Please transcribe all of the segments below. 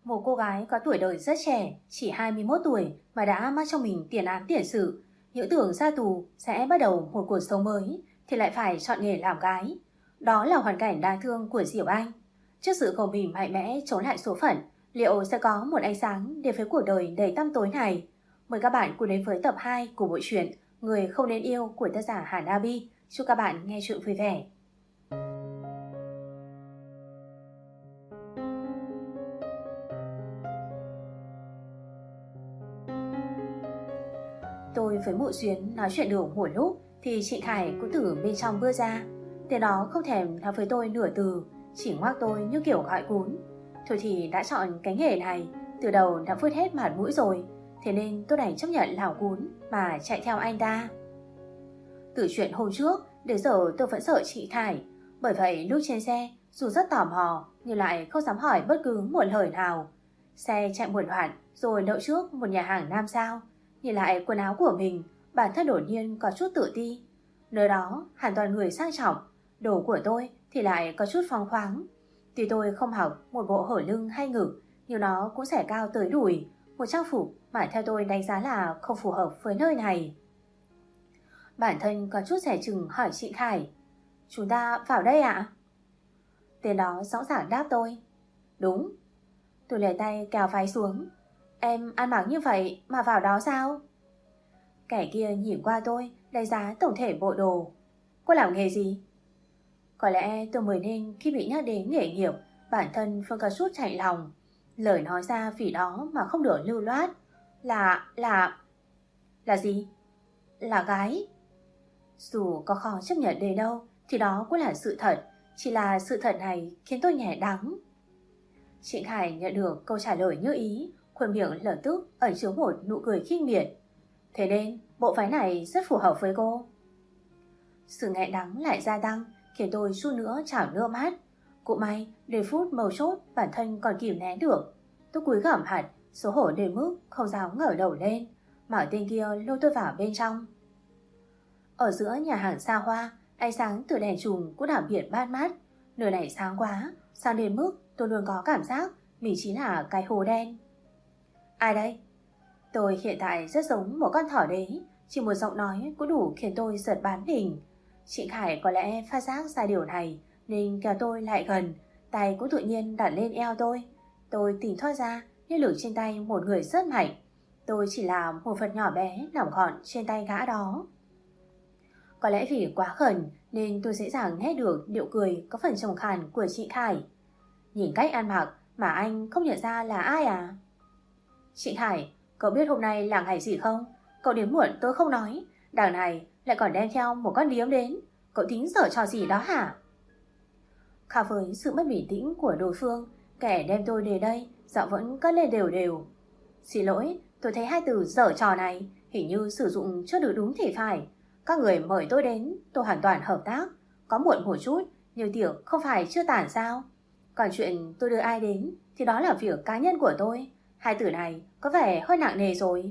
Một cô gái có tuổi đời rất trẻ, chỉ 21 tuổi mà đã mang trong mình tiền án tiền sự. Những tưởng ra tù sẽ bắt đầu một cuộc sống mới thì lại phải chọn nghề làm gái. Đó là hoàn cảnh đáng thương của Diệu Anh. Trước sự gồng mình mạnh mẽ chống lại số phận, liệu sẽ có một ánh sáng đến với cuộc đời đầy tăm tối này? Mời các bạn cùng đến với tập 2 của bộ truyện Người không nên yêu của tác giả Hàn Abi. Chúc các bạn nghe truyện vui vẻ. Tôi với Mộ Xuyến nói chuyện được một lúc thì chị Khải cũng từ bên trong bước ra. Tên đó không thèm nói với tôi nửa từ, chỉ ngoác tôi như kiểu gọi cún. Thôi thì đã chọn cái nghề này, từ đầu đã vứt hết mặt mũi rồi, thế nên tôi đành chấp nhận lảo cún mà chạy theo anh ta. Từ chuyện hôm trước đến giờ tôi vẫn sợ chị Khải, bởi vậy lúc trên xe dù rất tò mò nhưng lại không dám hỏi bất cứ một lời nào. Xe chạy một đoạn rồi đậu trước một nhà hàng 5 sao. Nhìn lại quần áo của mình, bản thân đột nhiên có chút tự ti. Nơi đó hẳn toàn người sang trọng, đồ của tôi thì lại có chút phóng khoáng. Tuy tôi không học một bộ hở lưng hay ngực, nhưng nó cũng sẽ cao tới đùi, một trang phục mà theo tôi đánh giá là không phù hợp với nơi này. Bản thân có chút dè chừng hỏi chị Khải: "Chúng ta vào đây ạ?" Tên đó rõ ràng đáp tôi: "Đúng." Tôi lấy tay kéo váy xuống: "Em ăn mặc như vậy mà vào đó sao?" Kẻ kia nhìn qua tôi, đánh giá tổng thể bộ đồ: "Cô làm nghề gì?" Có lẽ tôi mới nên khi bị nhắc đến nghề nghiệp, bản thân vẫn có chút chạnh lòng. Lời nói ra vì đó mà không được lưu loát. Là gì? Là gái. Dù có khó chấp nhận đến đâu thì đó cũng là sự thật. Chỉ là sự thật này khiến tôi nhẹ đắng. Chị Khải nhận được câu trả lời như ý, khuôn miệng lập tức ẩn chứa một nụ cười khinh miệt. "Thế nên bộ váy này rất phù hợp với cô." Sự nghẹn đắng lại gia tăng, khiến tôi chút nữa trào nước mắt. Cũng may đến phút mấu chốt bản thân còn kìm nén được. Tôi cúi gằm hẳn, xấu hổ đến mức không dám ngẩng đầu lên, mà tên kia lôi tôi vào bên trong. Ở giữa nhà hàng xa hoa, ánh sáng từ đèn chùm cũng đặc biệt bắt mắt. Nơi này sáng quá, sáng đến mức tôi luôn có cảm giác mình chính là cái hố đen. "Ai đây?" Tôi hiện tại rất giống một con thỏ đế, chỉ một giọng nói cũng đủ khiến tôi giật bắn mình. Chị Khải có lẽ phát giác ra điều này nên kéo tôi lại gần, tay cũng tự nhiên đặt lên eo tôi. Tôi tỉnh thoát ra như lực trên tay một người rất mạnh. Tôi chỉ là một vật nhỏ bé nằm gọn trên tay gã đó. Có lẽ vì quá gần nên tôi dễ dàng nghe được điệu cười có phần trầm khàn của chị Khải. "Nhìn cách ăn mặc mà anh không nhận ra là ai à?" "Chị Khải, cậu biết hôm nay là ngày gì không? Cậu đến muộn tôi không nói, đằng này lại còn đem theo một con điếm đến. Cậu tính giở trò gì đó hả?" Khác với sự mất bình tĩnh của đối phương, kẻ đem tôi đến đây giọng vẫn cất lên đều đều: "Xin lỗi, tôi thấy hai từ giở trò này hình như sử dụng chưa được đúng thì phải. Các người mời tôi đến, tôi hoàn toàn hợp tác. Có muộn một chút, nhưng tiệc không phải chưa tàn sao? Còn chuyện tôi đưa ai đến thì đó là việc cá nhân của tôi. Hai từ này có vẻ hơi nặng nề rồi."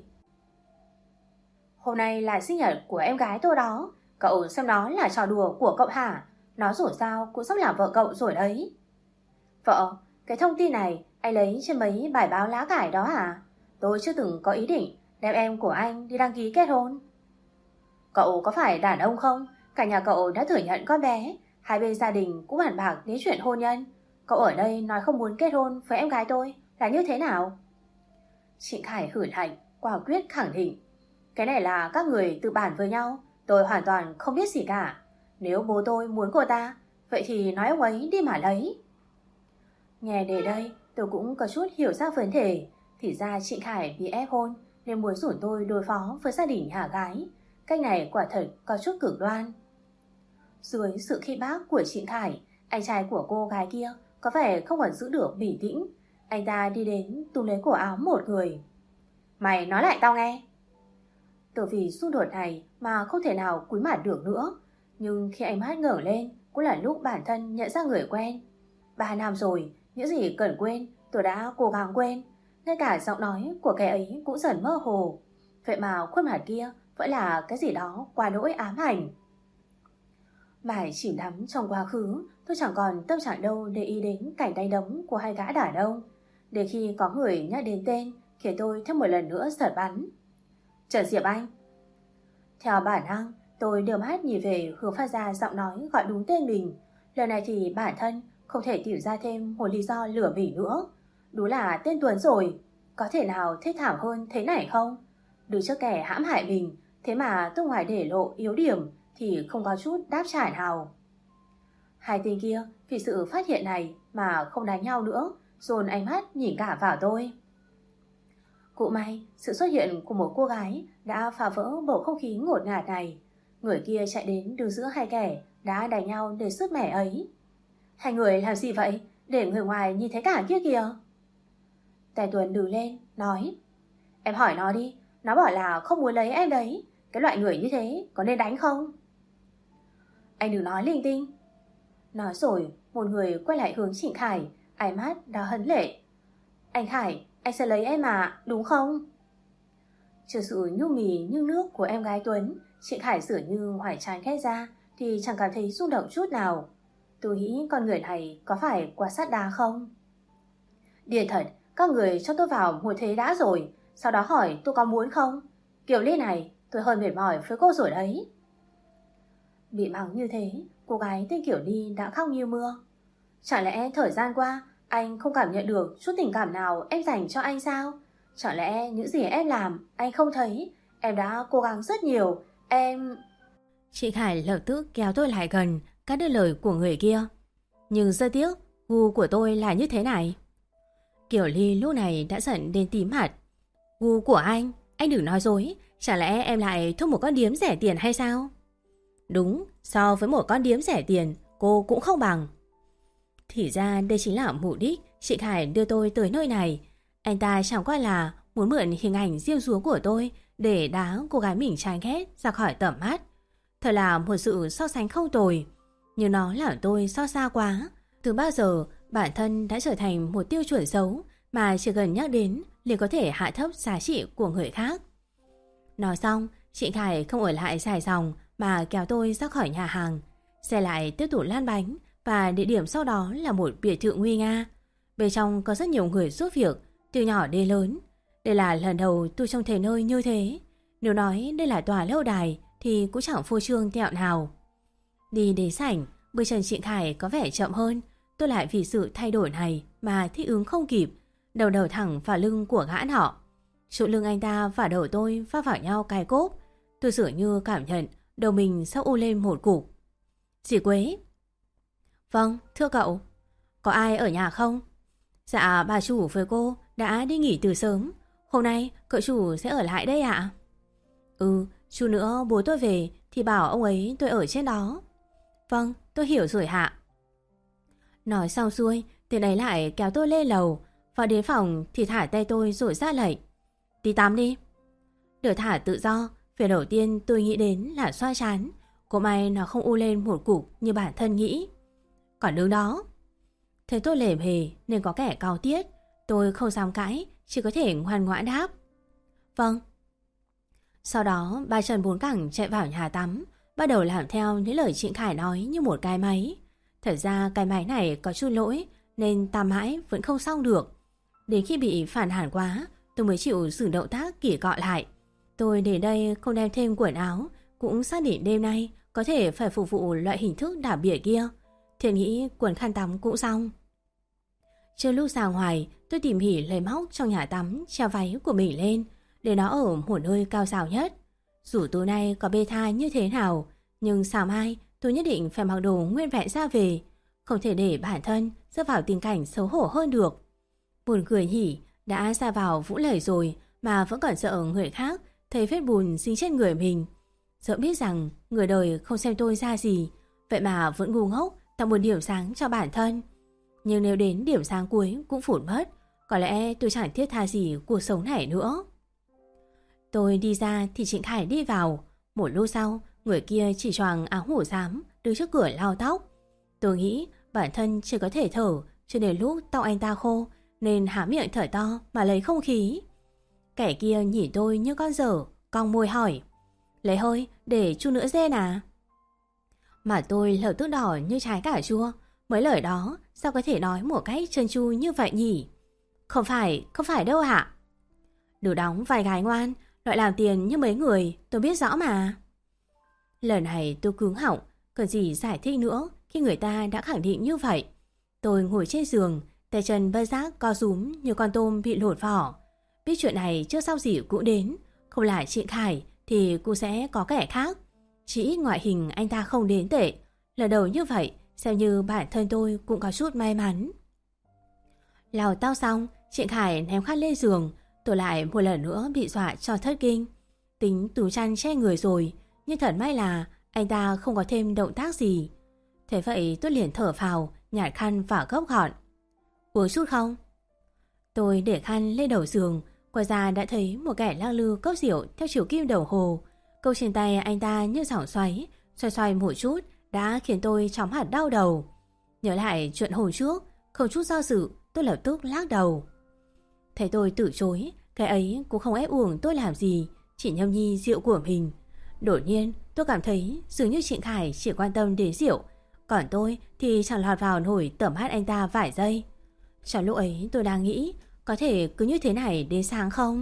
"Hôm nay là sinh nhật của em gái tôi đó. Cậu xem nó là trò đùa của cậu hả? Nó dù sao cũng sắp làm vợ cậu rồi đấy." "Vợ? Cái thông tin này anh lấy trên mấy bài báo lá cải đó à? Tôi chưa từng có ý định đem em của anh đi đăng ký kết hôn." "Cậu có phải đàn ông không? Cả nhà cậu đã thừa nhận con bé, hai bên gia đình cũng bàn bạc đến chuyện hôn nhân. Cậu ở đây nói không muốn kết hôn với em gái tôi là như thế nào?" Chị Khải hử lạnh, quả quyết khẳng định: "Cái này là các người tự bàn với nhau, tôi hoàn toàn không biết gì cả. Nếu bố tôi muốn cô ta, vậy thì nói ông ấy đi mà lấy." Nghe đến đây tôi cũng có chút hiểu ra vấn đề. Thì ra chị Khải bị ép hôn nên muốn rủ tôi đối phó với gia đình nhà gái. Cách này quả thật có chút cực đoan. Dưới sự khích bác của chị Khải, anh trai của cô gái kia có vẻ không còn giữ được bình tĩnh. Anh ta đi đến túm lấy cổ áo một người: "Mày nói lại tao nghe." Từ vì xung đột này mà không thể nào cúi mặt được nữa. Nhưng khi ánh mắt ngẩng lên cũng là lúc bản thân nhận ra người quen. 3 năm rồi, những gì cần quên tôi đã cố gắng quên. Ngay cả giọng nói của kẻ ấy cũng dần mơ hồ. Vậy mà khuôn mặt kia vẫn là cái gì đó quá nỗi ám ảnh. Mãi chìm đắm trong quá khứ, tôi chẳng còn tâm trạng đâu để ý đến cảnh đánh đấm của hai gã đàn ông. Đến khi có người nhắc đến tên khiến tôi thêm một lần nữa giật bắn. Trần Diệp Anh. Theo bản năng, tôi đưa mắt nhìn về hướng phát ra giọng nói gọi đúng tên mình. Lần này thì bản thân không thể tìm ra thêm một lý do lừa mình nữa. Đúng là tên Tuấn rồi. Có thể nào thê thảm hơn thế này không? Đứng trước kẻ hãm hại mình, thế mà tôi ngoài để lộ yếu điểm thì không có chút đáp trả nào. Hai tên kia vì sự phát hiện này mà không đánh nhau nữa, dồn ánh mắt nhìn cả vào tôi. Cũng may, sự xuất hiện của một cô gái đã phá vỡ bầu không khí ngột ngạt này. Người kia chạy đến đứng giữa hai kẻ đã đánh nhau để sứt mẻ ấy. Hai người làm gì vậy? Để người ngoài nhìn thấy cả kia kìa. Tài Tuấn đứng lên, nói: Em hỏi nó đi, nó bảo là không muốn lấy em đấy. Cái loại người như thế có nên đánh không? Anh đừng nói linh tinh. Nói rồi, một người quay lại hướng Trịnh Khải, ánh mắt đã hấn lệ. Anh Khải, anh sẽ lấy em mà, đúng không? Trước sự nhu mì như nước của em gái Tuấn, Trịnh Khải dường như ngoài trán khét ra thì chẳng cảm thấy rung động chút nào. Tôi nghĩ con người này có phải quá sắt đá không? Điên thật, các người cho tôi vào một thế đã rồi, sau đó hỏi tôi có muốn không? Kiểu Ly này, tôi hơi mệt mỏi với cô rồi đấy. Bị mắng như thế, cô gái tên Kiểu Ly đã khóc như mưa. Chẳng lẽ thời gian qua anh không cảm nhận được chút tình cảm nào em dành cho anh sao? Chẳng lẽ những gì em làm anh không thấy? Em đã cố gắng rất nhiều, em... Chị Khải lập tức kéo tôi lại gần, cắt đứt lời của người kia. Nhưng rất tiếc, gu của tôi là như thế này. Kiểu Ly lúc này đã giận đến tím mặt. Gu của anh đừng nói dối. Chẳng lẽ em lại thích một con điếm rẻ tiền hay sao? Đúng, so với một con điếm rẻ tiền, cô cũng không bằng. Thì ra đây chính là mục đích chị Khải đưa tôi tới nơi này. Anh ta chẳng qua là muốn mượn hình ảnh diêu dúa của tôi để đá cô gái mình chán ghét ra khỏi tầm mắt. Thật là một sự so sánh không tồi. Nhưng nó làm tôi xót xa quá. Từ bao giờ bản thân đã trở thành một tiêu chuẩn xấu mà chỉ cần nhắc đến liền có thể hạ thấp giá trị của người khác. Nói xong, chị Khải không ở lại dài dòng mà kéo tôi ra khỏi nhà hàng. Xe lại tiếp tục lăn bánh và địa điểm sau đó là một biệt thự nguy nga. Bên trong có rất nhiều người giúp việc, từ nhỏ đến lớn. Đây là lần đầu tôi trông thấy nơi như thế. Nếu nói đây là tòa lâu đài thì cũng chẳng phô trương tẹo nào. Đi đến sảnh, bước chân chị Khải có vẻ chậm hơn. Tôi lại vì sự thay đổi này mà thích ứng không kịp, đầu thẳng vào lưng của gã nọ. Chỗ lưng anh ta và đầu tôi va vào nhau cái cốp. Tôi dường như cảm nhận đầu mình sắp u lên một cục. Dì Quế. Vâng, thưa cậu. Có ai ở nhà không? Dạ, bà chủ với cô đã đi nghỉ từ sớm. Hôm nay cậu chủ sẽ ở lại đây ạ? Chút nữa bố tôi về thì bảo ông ấy tôi ở trên đó. Vâng, tôi hiểu rồi hạ. Nói xong xuôi, tên ấy lại kéo tôi lên lầu. Vào đến phòng thì thả tay tôi rồi ra lệnh. Đi tắm đi. Được thả tự do, việc đầu tiên tôi nghĩ đến là xoa trán. Cũng may nó không u lên một cục như bản thân nghĩ. Còn đứng đó. Thấy tôi lềm hề nên có kẻ cao tiết. Tôi không dám cãi, chỉ có thể ngoan ngoãn đáp. Vâng. Sau đó ba chân bốn cẳng chạy vào nhà tắm, bắt đầu làm theo những lời Trịnh Khải nói như một cái máy. Thật ra cái máy này có chút lỗi nên tắm mãi vẫn không xong được. Đến khi bị phản hàn quá, tôi mới chịu dừng động tác kỳ cọ lại. Tôi để đây không đem thêm quần áo, cũng xác định đêm nay có thể phải phục vụ loại hình thức đả bỉa kia. Thì nghĩ quần khăn tắm cũng xong. Trước lúc ra ngoài, tôi tỉ mỉ lấy móc trong nhà tắm treo váy của mình lên, để nó ở một nơi cao rào nhất. Dù tối nay có bê tha như thế nào, nhưng sáng mai tôi nhất định phải mặc đồ nguyên vẹn ra về. Không thể để bản thân rơi vào tình cảnh xấu hổ hơn được. Buồn cười nhỉ, đã ra vào vũng lầy rồi mà vẫn còn sợ người khác thấy vết bùn dính trên người mình. Dẫu biết rằng người đời không xem tôi ra gì, vậy mà vẫn ngu ngốc tạo một điểm sáng cho bản thân. Nhưng nếu đến điểm sáng cuối cũng phủn mất, có lẽ tôi chẳng thiết tha gì cuộc sống này nữa. Tôi đi ra thì Trịnh Khải đi vào. Một lúc sau, người kia chỉ choàng áo ngủ xám đứng trước cửa lau tóc. Tôi nghĩ bản thân chỉ có thể thở cho đến lúc tóc anh ta khô, nên há miệng thở to mà lấy không khí. Kẻ kia nhìn tôi như con dở, cong môi hỏi: lấy hơi để chu nữa dê à? Mà tôi lập tức đỏ như trái cà chua. Mấy lời đó sao có thể nói một cách trơn tru như vậy nhỉ? Không phải đâu hả? Đủ đóng vài gái ngoan, loại làm tiền như mấy người, tôi biết rõ mà. Lần này tôi cứng họng, cần gì giải thích nữa khi người ta đã khẳng định như vậy. Tôi ngồi trên giường, tay chân bất giác co rúm như con tôm bị lột vỏ. Biết chuyện này trước sau gì cũng đến, không là Trịnh Khải thì cũng sẽ có kẻ khác. Chỉ ít ngoại hình anh ta không đến tệ. Lần đầu như vậy, xem như bản thân tôi cũng có chút may mắn. Lau tao xong, Trịnh Khải ném khăn lên giường, tôi lại một lần nữa bị dọa cho thất kinh. Tính túm chăn che người rồi, nhưng thật may là anh ta không có thêm động tác gì. Thế vậy tôi liền thở phào, nhặt khăn và gấp gọn. Uống chút không? Tôi để khăn lên đầu giường, quay ra đã thấy một kẻ lăng lư cốc rượu theo chiều kim đồng hồ. Câu trên tay anh ta như dòng xoáy, xoay một chút đã khiến tôi chóng hẳn đau đầu. Nhớ lại chuyện hồi trước, không chút do dự, tôi lập tức lắc đầu. Thấy tôi từ chối, cái ấy cũng không ép uổng tôi làm gì, chỉ nhâm nhi rượu của mình. Đột nhiên tôi cảm thấy dường như Trịnh Khải chỉ quan tâm đến rượu, còn tôi thì chẳng lọt vào nổi tầm mắt anh ta vài giây. Trong lúc ấy tôi đang nghĩ có thể cứ như thế này đến sáng không?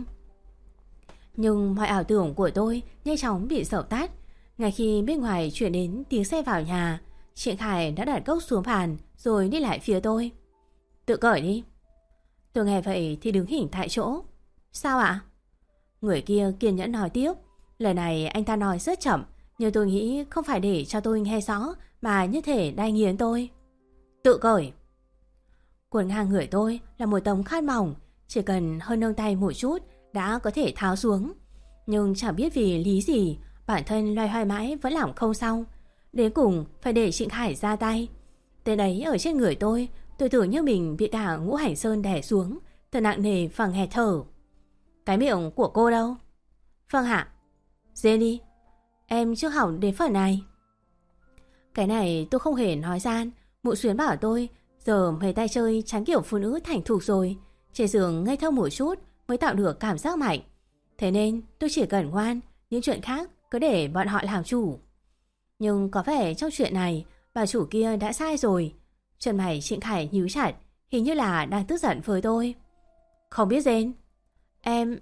Nhưng mọi ảo tưởng của tôi nhanh chóng bị dập tắt. Ngay khi bên ngoài chuyển đến tiếng xe vào nhà, Trịnh Khải đã đặt cốc xuống bàn rồi đi lại phía tôi. Tự cởi đi. Tôi nghe vậy thì đứng hình tại chỗ. Sao ạ? Người kia kiên nhẫn nói tiếp. Lời này anh ta nói rất chậm, nhưng tôi nghĩ không phải để cho tôi nghe rõ mà như thể đai nghiến tôi. Tự cởi. Quần ngang người tôi là một tấm khăn mỏng, chỉ cần hơi nâng tay một chút đã có thể tháo xuống. Nhưng chẳng biết vì lý gì, bản thân loay hoay mãi vẫn làm không xong. Đến cùng phải để Trịnh Khải ra tay. Tên ấy ở trên người tôi tưởng như mình bị cả ngũ hành sơn đè xuống, thật nặng nề và nghẹt thở. Cái miệng của cô đâu? Vâng ạ. Dê đi, em chưa hỏng đến phần này. Cái này tôi không hề nói gian. Mụ Xuyến bảo tôi giờ mấy tay chơi chán kiểu phụ nữ thành thục rồi, trên giường ngây thơ một chút mới tạo được cảm giác mạnh. Thế nên tôi chỉ cần ngoan, những chuyện khác cứ để bọn họ làm chủ. Nhưng có vẻ trong chuyện này bà chủ kia đã sai rồi. Chân mày Trịnh Khải nhíu chặt, hình như là đang tức giận với tôi. Không biết rên. Em...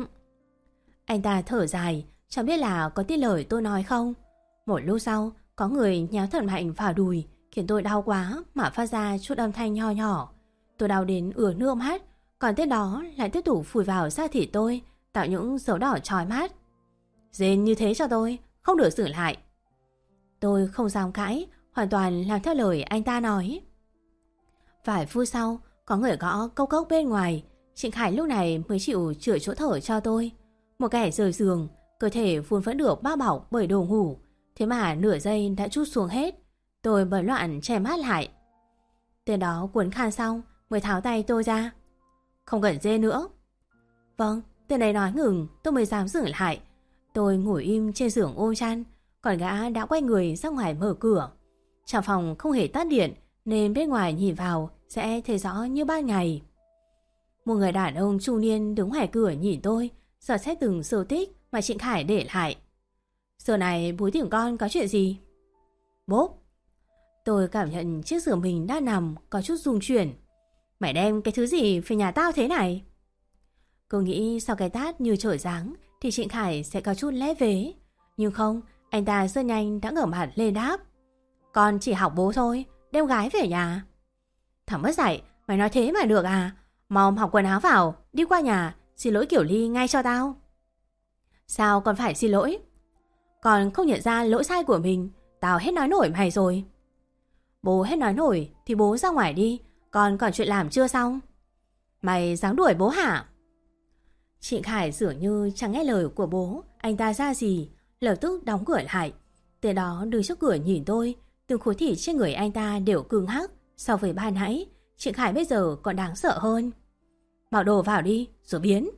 Anh ta thở dài, chẳng biết là có tin lời tôi nói không. Một lúc sau, có người nhéo thật mạnh vào đùi, khiến tôi đau quá mà phát ra chút âm thanh nho nhỏ. Tôi đau đến ứa nước mắt, còn tên đó lại tiếp tục phủi vào da thịt tôi, tạo những dấu đỏ chói mắt. Rên như thế cho tôi, không được xử lại. Tôi không dám cãi, hoàn toàn làm theo lời anh ta nói. Vài phút sau, có người gõ cốc cốc bên ngoài. Trịnh Khải lúc này mới chịu chữa chỗ thở cho tôi. Một kẻ rời giường, cơ thể vốn vẫn được bao bọc bởi đồ ngủ, thế mà nửa giây đã trút xuống hết. Tôi bấn loạn che mắt lại. Tên đó cuốn khăn xong mới tháo tay tôi ra. Không cần dê nữa. Vâng, tên ấy nói ngừng, tôi mới dám dừng lại. Tôi ngồi im trên giường ôm chăn, còn gã đã quay người ra ngoài mở cửa. Trong phòng không hề tắt điện, nên bên ngoài nhìn vào sẽ thấy rõ như ban ngày. Một người đàn ông trung niên đứng ngoài cửa nhìn tôi, dò xét từng dấu tích mà Trịnh Khải để lại. Giờ này bố tìm con có chuyện gì? Bốp. Tôi cảm nhận chiếc giường mình đang nằm có chút rung chuyển. Mày đem cái thứ gì về nhà tao thế này? Cô nghĩ sau cái tát như trời giáng thì Trịnh Khải sẽ có chút lép vế. Nhưng không, anh ta rất nhanh đã ngẩng mặt lên đáp. Con chỉ học bố thôi, đem gái về nhà. Thằng mất dạy, mày nói thế mà được à? Mau học quần áo vào, đi qua nhà, xin lỗi Kiểu Ly ngay cho tao. Sao con phải xin lỗi? Con không nhận ra lỗi sai của mình, tao hết nói nổi mày rồi. Bố hết nói nổi thì bố ra ngoài đi, con còn chuyện làm chưa xong. Mày dám đuổi bố hả? Trịnh Khải dường như chẳng nghe lời của bố, anh ta ra gì, lập tức đóng cửa lại. Tên đó đứng trước cửa nhìn tôi, từng khối thịt trên người anh ta đều cứng hắc. So với ban nãy, Trịnh Khải bây giờ còn đáng sợ hơn. Mặc đồ vào đi, rồi biến.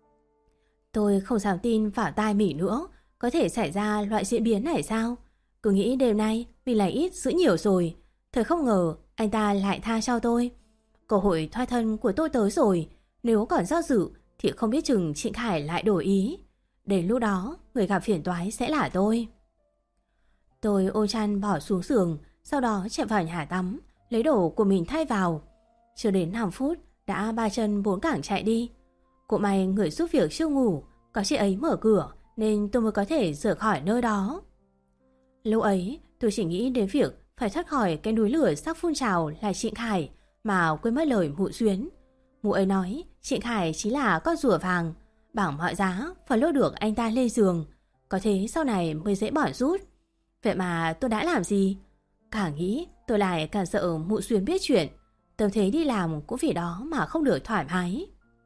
Tôi không dám tin vào tai mình nữa. Có thể xảy ra loại diễn biến này sao? Cứ nghĩ đêm nay mình lại ít giữ nhiều rồi. Thời không ngờ anh ta lại tha cho tôi. Cơ hội thoát thân của tôi tới rồi. Nếu còn do dự thì không biết chừng Trịnh Khải lại đổi ý. Đến lúc đó người gặp phiền toái sẽ là tôi. Tôi ôm chăn bỏ xuống giường, sau đó chạy vào nhà tắm, lấy đồ của mình thay vào. Chưa đến 5 phút đã ba chân bốn cẳng chạy đi. Cũng may người giúp việc chưa ngủ, có chị ấy mở cửa nên tôi mới có thể rời khỏi nơi đó. Lúc ấy tôi chỉ nghĩ đến việc phải thoát khỏi cái núi lửa sắp phun trào là Trịnh Khải mà quên mất lời Mụ Xuyến. Mụ ấy nói Trịnh Khải chính là con rùa vàng, bằng mọi giá phải lôi được anh ta lên giường, có thế sau này mới dễ bỏ rút. Vậy mà tôi đã làm gì? Càng nghĩ tôi lại càng sợ Mụ Xuyến biết chuyện. Tâm thế đi làm cũng vì đó mà không được thoải mái.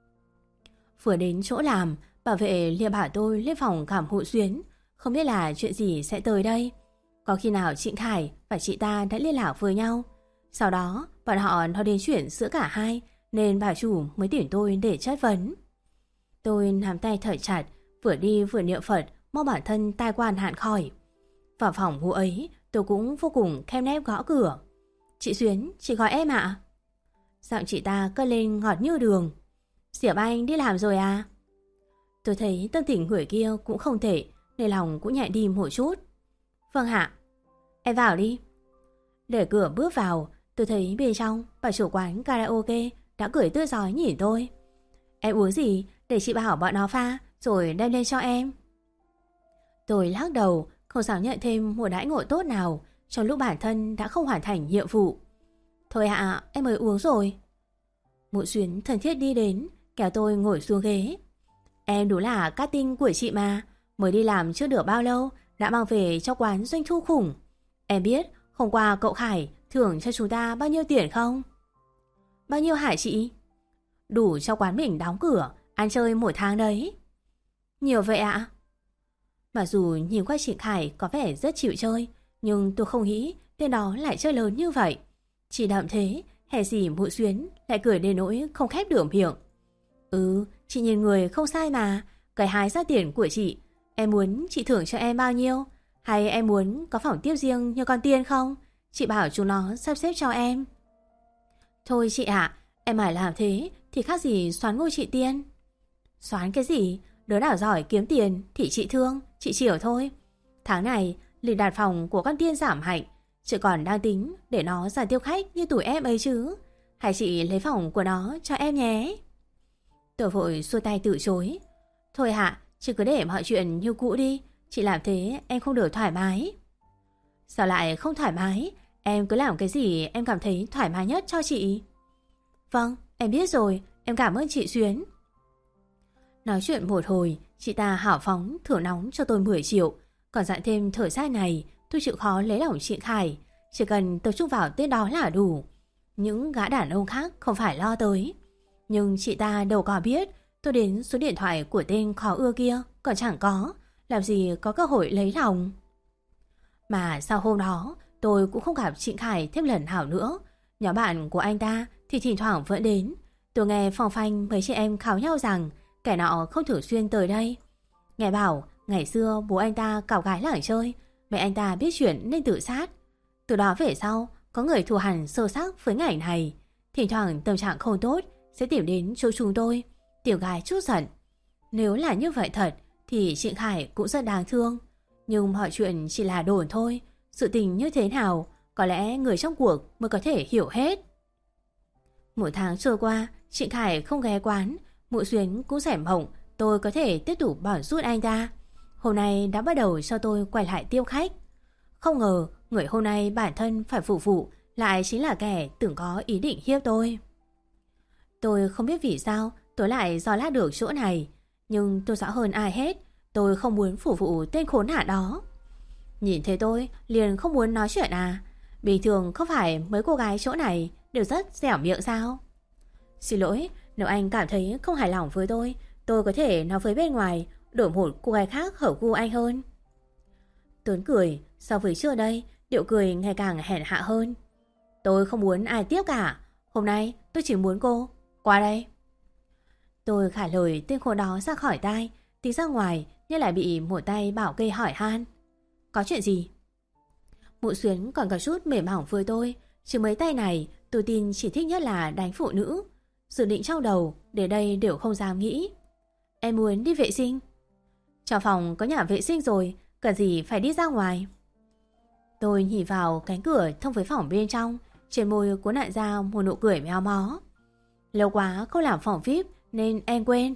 Vừa đến chỗ làm, bảo vệ liền bảo tôi lên phòng gặp Mụ Xuyến, không biết là chuyện gì sẽ tới đây. Có khi nào Trịnh Khải và chị ta đã liên lạc với nhau. Sau đó bọn họ nói đến chuyện giữa cả hai, nên bà chủ mới tuyển tôi để chất vấn. Tôi nắm tay thở chặt, vừa đi vừa niệm Phật, mong bản thân tai quan hạn khỏi. Vào phòng Mụ ấy, tôi cũng vô cùng khem nép gõ cửa. Chị Xuyến, chị gọi em ạ. Giọng chị ta cất lên ngọt như đường. Diệp Anh đi làm rồi à? Tôi thấy tâm tình người kia cũng không thể, nên lòng cũng nhẹ đi một chút. Vâng ạ. Em vào đi. Để cửa bước vào, tôi thấy bên trong bà chủ quán karaoke đã cười tươi rói nhìn tôi. Em uống gì để chị bảo bọn nó pha rồi đem lên cho em. Tôi lắc đầu, không dám nhận thêm một đãi ngộ tốt nào trong lúc bản thân đã không hoàn thành nhiệm vụ. Thôi ạ, em mới uống rồi. Mụ Xuyến thân thiết đi đến, kéo tôi ngồi xuống ghế. Em đúng là cát tinh của chị mà, mới đi làm chưa được bao lâu đã mang về cho quán doanh thu khủng. Em biết hôm qua cậu Khải thưởng cho chúng ta bao nhiêu tiền không? Bao nhiêu hả chị? Đủ cho quán mình đóng cửa, ăn chơi một tháng đấy. Nhiều vậy ạ? Mặc dù nhìn qua chị Khải có vẻ rất chịu chơi, nhưng tôi không nghĩ tên đó lại chơi lớn như vậy. Chỉ đậm thế, hè gì Mụ Xuyến lại cười đến nỗi không khép được miệng. Chị nhìn người không sai mà, cái hái ra tiền của chị. Em muốn chị thưởng cho em bao nhiêu? Hay em muốn có phòng tiếp riêng như con Tiên không? Chị bảo chúng nó sắp xếp cho em. Thôi chị ạ, em mải làm thế thì khác gì xoán ngôi chị Tiên. Xoán cái gì? Đứa nào giỏi kiếm tiền thì chị thương, chị chiều thôi. Tháng này lịch đặt phòng của con Tiên giảm hạnh, chị còn đang tính để nó giảm tiêu khách như tụi em ấy chứ. Hay chị lấy phòng của nó cho em nhé. Tôi vội xua tay từ chối. Thôi hạ, chị cứ để mọi chuyện như cũ đi. Chị làm thế em không được thoải mái. Sao lại không thoải mái? Em cứ làm cái gì em cảm thấy thoải mái nhất cho chị. Vâng, em biết rồi, em cảm ơn chị Xuyến. Nói chuyện một hồi, chị ta hảo phóng thưởng nóng cho tôi 10 triệu. Còn dặn thêm thời gian này tôi chịu khó lấy lòng chị Khải. Chỉ cần tập trung vào tên đó là đủ. Những gã đàn ông khác không phải lo tới. Nhưng chị ta đâu có biết tôi đến số điện thoại của tên khó ưa kia còn chẳng có, làm gì có cơ hội lấy lòng. Mà sau hôm đó tôi cũng không gặp Trịnh Khải thêm lần nào nữa. Nhóm bạn của anh ta thì thỉnh thoảng vẫn đến. Tôi nghe phong phanh mấy chị em kháo nhau rằng kẻ nọ không thường xuyên tới đây. Nghe bảo ngày xưa bố anh ta cào gái làng chơi, mẹ anh ta biết chuyện nên tự sát. Từ đó về sau có người thù hằn sâu sắc với ngành này. Thỉnh thoảng tâm trạng không tốt sẽ tìm đến chỗ chúng tôi, tiểu gái chút giận. Nếu là như vậy thật thì Trịnh Khải cũng rất đáng thương. Nhưng mọi chuyện chỉ là đồn thôi. Sự tình như thế nào có lẽ người trong cuộc mới có thể hiểu hết. Một tháng trôi qua, Trịnh Khải không ghé quán. Mụ Xuyến cũng rẻ mộng tôi có thể tiếp tục bỏ rút anh ta. Hôm nay đã bắt đầu cho tôi quay lại tiêu khách. Không ngờ người hôm nay bản thân phải phục vụ lại chính là kẻ từng có ý định hiếp tôi. Tôi không biết vì sao tôi lại dò la được chỗ này, nhưng tôi rõ hơn ai hết tôi không muốn phục vụ tên khốn nạn đó. Nhìn thấy tôi liền không muốn nói chuyện à? Bình thường không phải mấy cô gái chỗ này đều rất dẻo miệng sao? Xin lỗi, nếu anh cảm thấy không hài lòng với tôi có thể nói với bên ngoài, đổi một cô gái khác hợp gu anh hơn. Tuấn cười, so với trước đây, điệu cười ngày càng hèn hạ hơn. Tôi không muốn ai tiếp cả, hôm nay tôi chỉ muốn cô. Qua đây. Tôi khả lời tên khốn đó ra khỏi tai, tí ra ngoài nhưng lại bị một tay bảo kê hỏi han. Có chuyện gì? Mụ Xuyến còn có chút mềm mỏng với tôi, chứ mấy tay này tôi tin chỉ thích nhất là đánh phụ nữ. Dự định trong đầu để đây đều không dám nghĩ. Em muốn đi vệ sinh. Trong phòng có nhà vệ sinh rồi, cần gì phải đi ra ngoài. Tôi nhìn vào cánh cửa thông với phòng bên trong, trên môi cuốn lại ra một nụ cười méo mó. Lâu quá không làm phòng VIP nên em quên.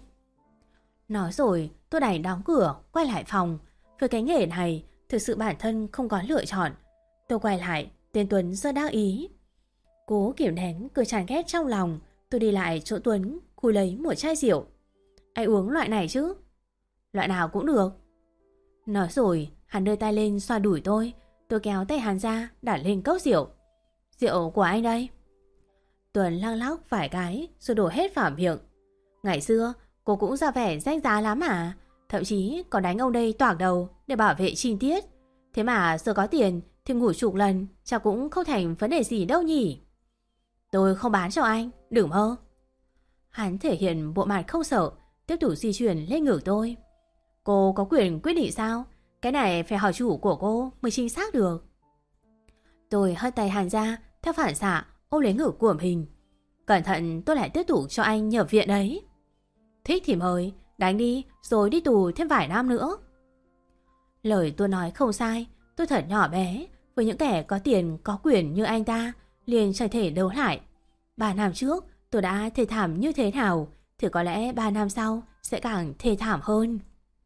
Nói rồi tôi đành đóng cửa quay lại phòng. Với cái nghề này thực sự bản thân không có lựa chọn. Tôi quay lại, tên Tuấn rất đắc ý. Cố kiềm nén cơn chán ghét trong lòng, tôi đi lại chỗ Tuấn, khui lấy một chai rượu. Anh uống loại này chứ? Loại nào cũng được. Nói rồi hắn đưa tay lên xoa đùi tôi kéo tay hắn ra đặt lên cốc rượu. Rượu của anh đây. Tuấn lăng lóc vài cái rồi đổ hết vào miệng. Ngày xưa cô cũng ra vẻ danh giá lắm à, thậm chí còn đánh ông đây toạc đầu để bảo vệ trinh tiết. Thế mà giờ có tiền thì ngủ chục lần chắc cũng không thành vấn đề gì đâu nhỉ. Tôi không bán cho anh, đừng mơ. Hắn thể hiện bộ mặt không sợ, tiếp tục di chuyển lên ngực tôi. Cô có quyền quyết định sao? Cái này phải hỏi chủ của cô mới chính xác được. Tôi hất tay hắn ra, theo phản xạ ôm lấy ngực của mình. Cẩn thận tôi lại tiếp tục cho anh nhập viện đấy. Thích thì mời, đánh đi rồi đi tù thêm vài năm nữa. Lời tôi nói không sai, tôi thật nhỏ bé. Với những kẻ có tiền có quyền như anh ta liền chẳng thể đấu lại. 3 năm trước tôi đã thê thảm như thế nào thì có lẽ 3 năm sau sẽ càng thê thảm hơn.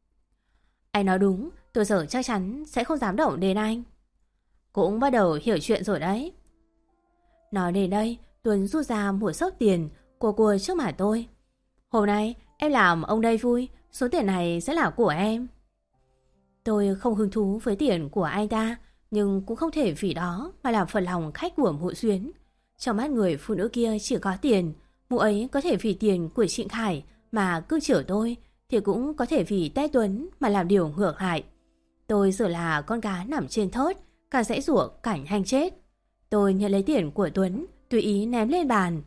Anh nói đúng, tôi giờ chắc chắn sẽ không dám động đến anh. Cũng bắt đầu hiểu chuyện rồi đấy. Nói đến đây, Tuấn rút ra một xốc tiền của trước mặt tôi. Hôm nay em làm ông đây vui, số tiền này sẽ là của em. Tôi không hứng thú với tiền của anh ta, nhưng cũng không thể vì đó mà làm phật lòng khách của Mộ Xuyến. Trong mắt người phụ nữ kia chỉ có tiền, mụ ấy có thể vì tiền của Trịnh Khải mà cư xử tôi, thì cũng có thể vì tay Tuấn mà làm điều ngược lại. Tôi giờ là con cá nằm trên thớt, càng dãy giụa cảnh hành chết. Tôi nhận lấy tiền của Tuấn, tùy ý ném lên bàn.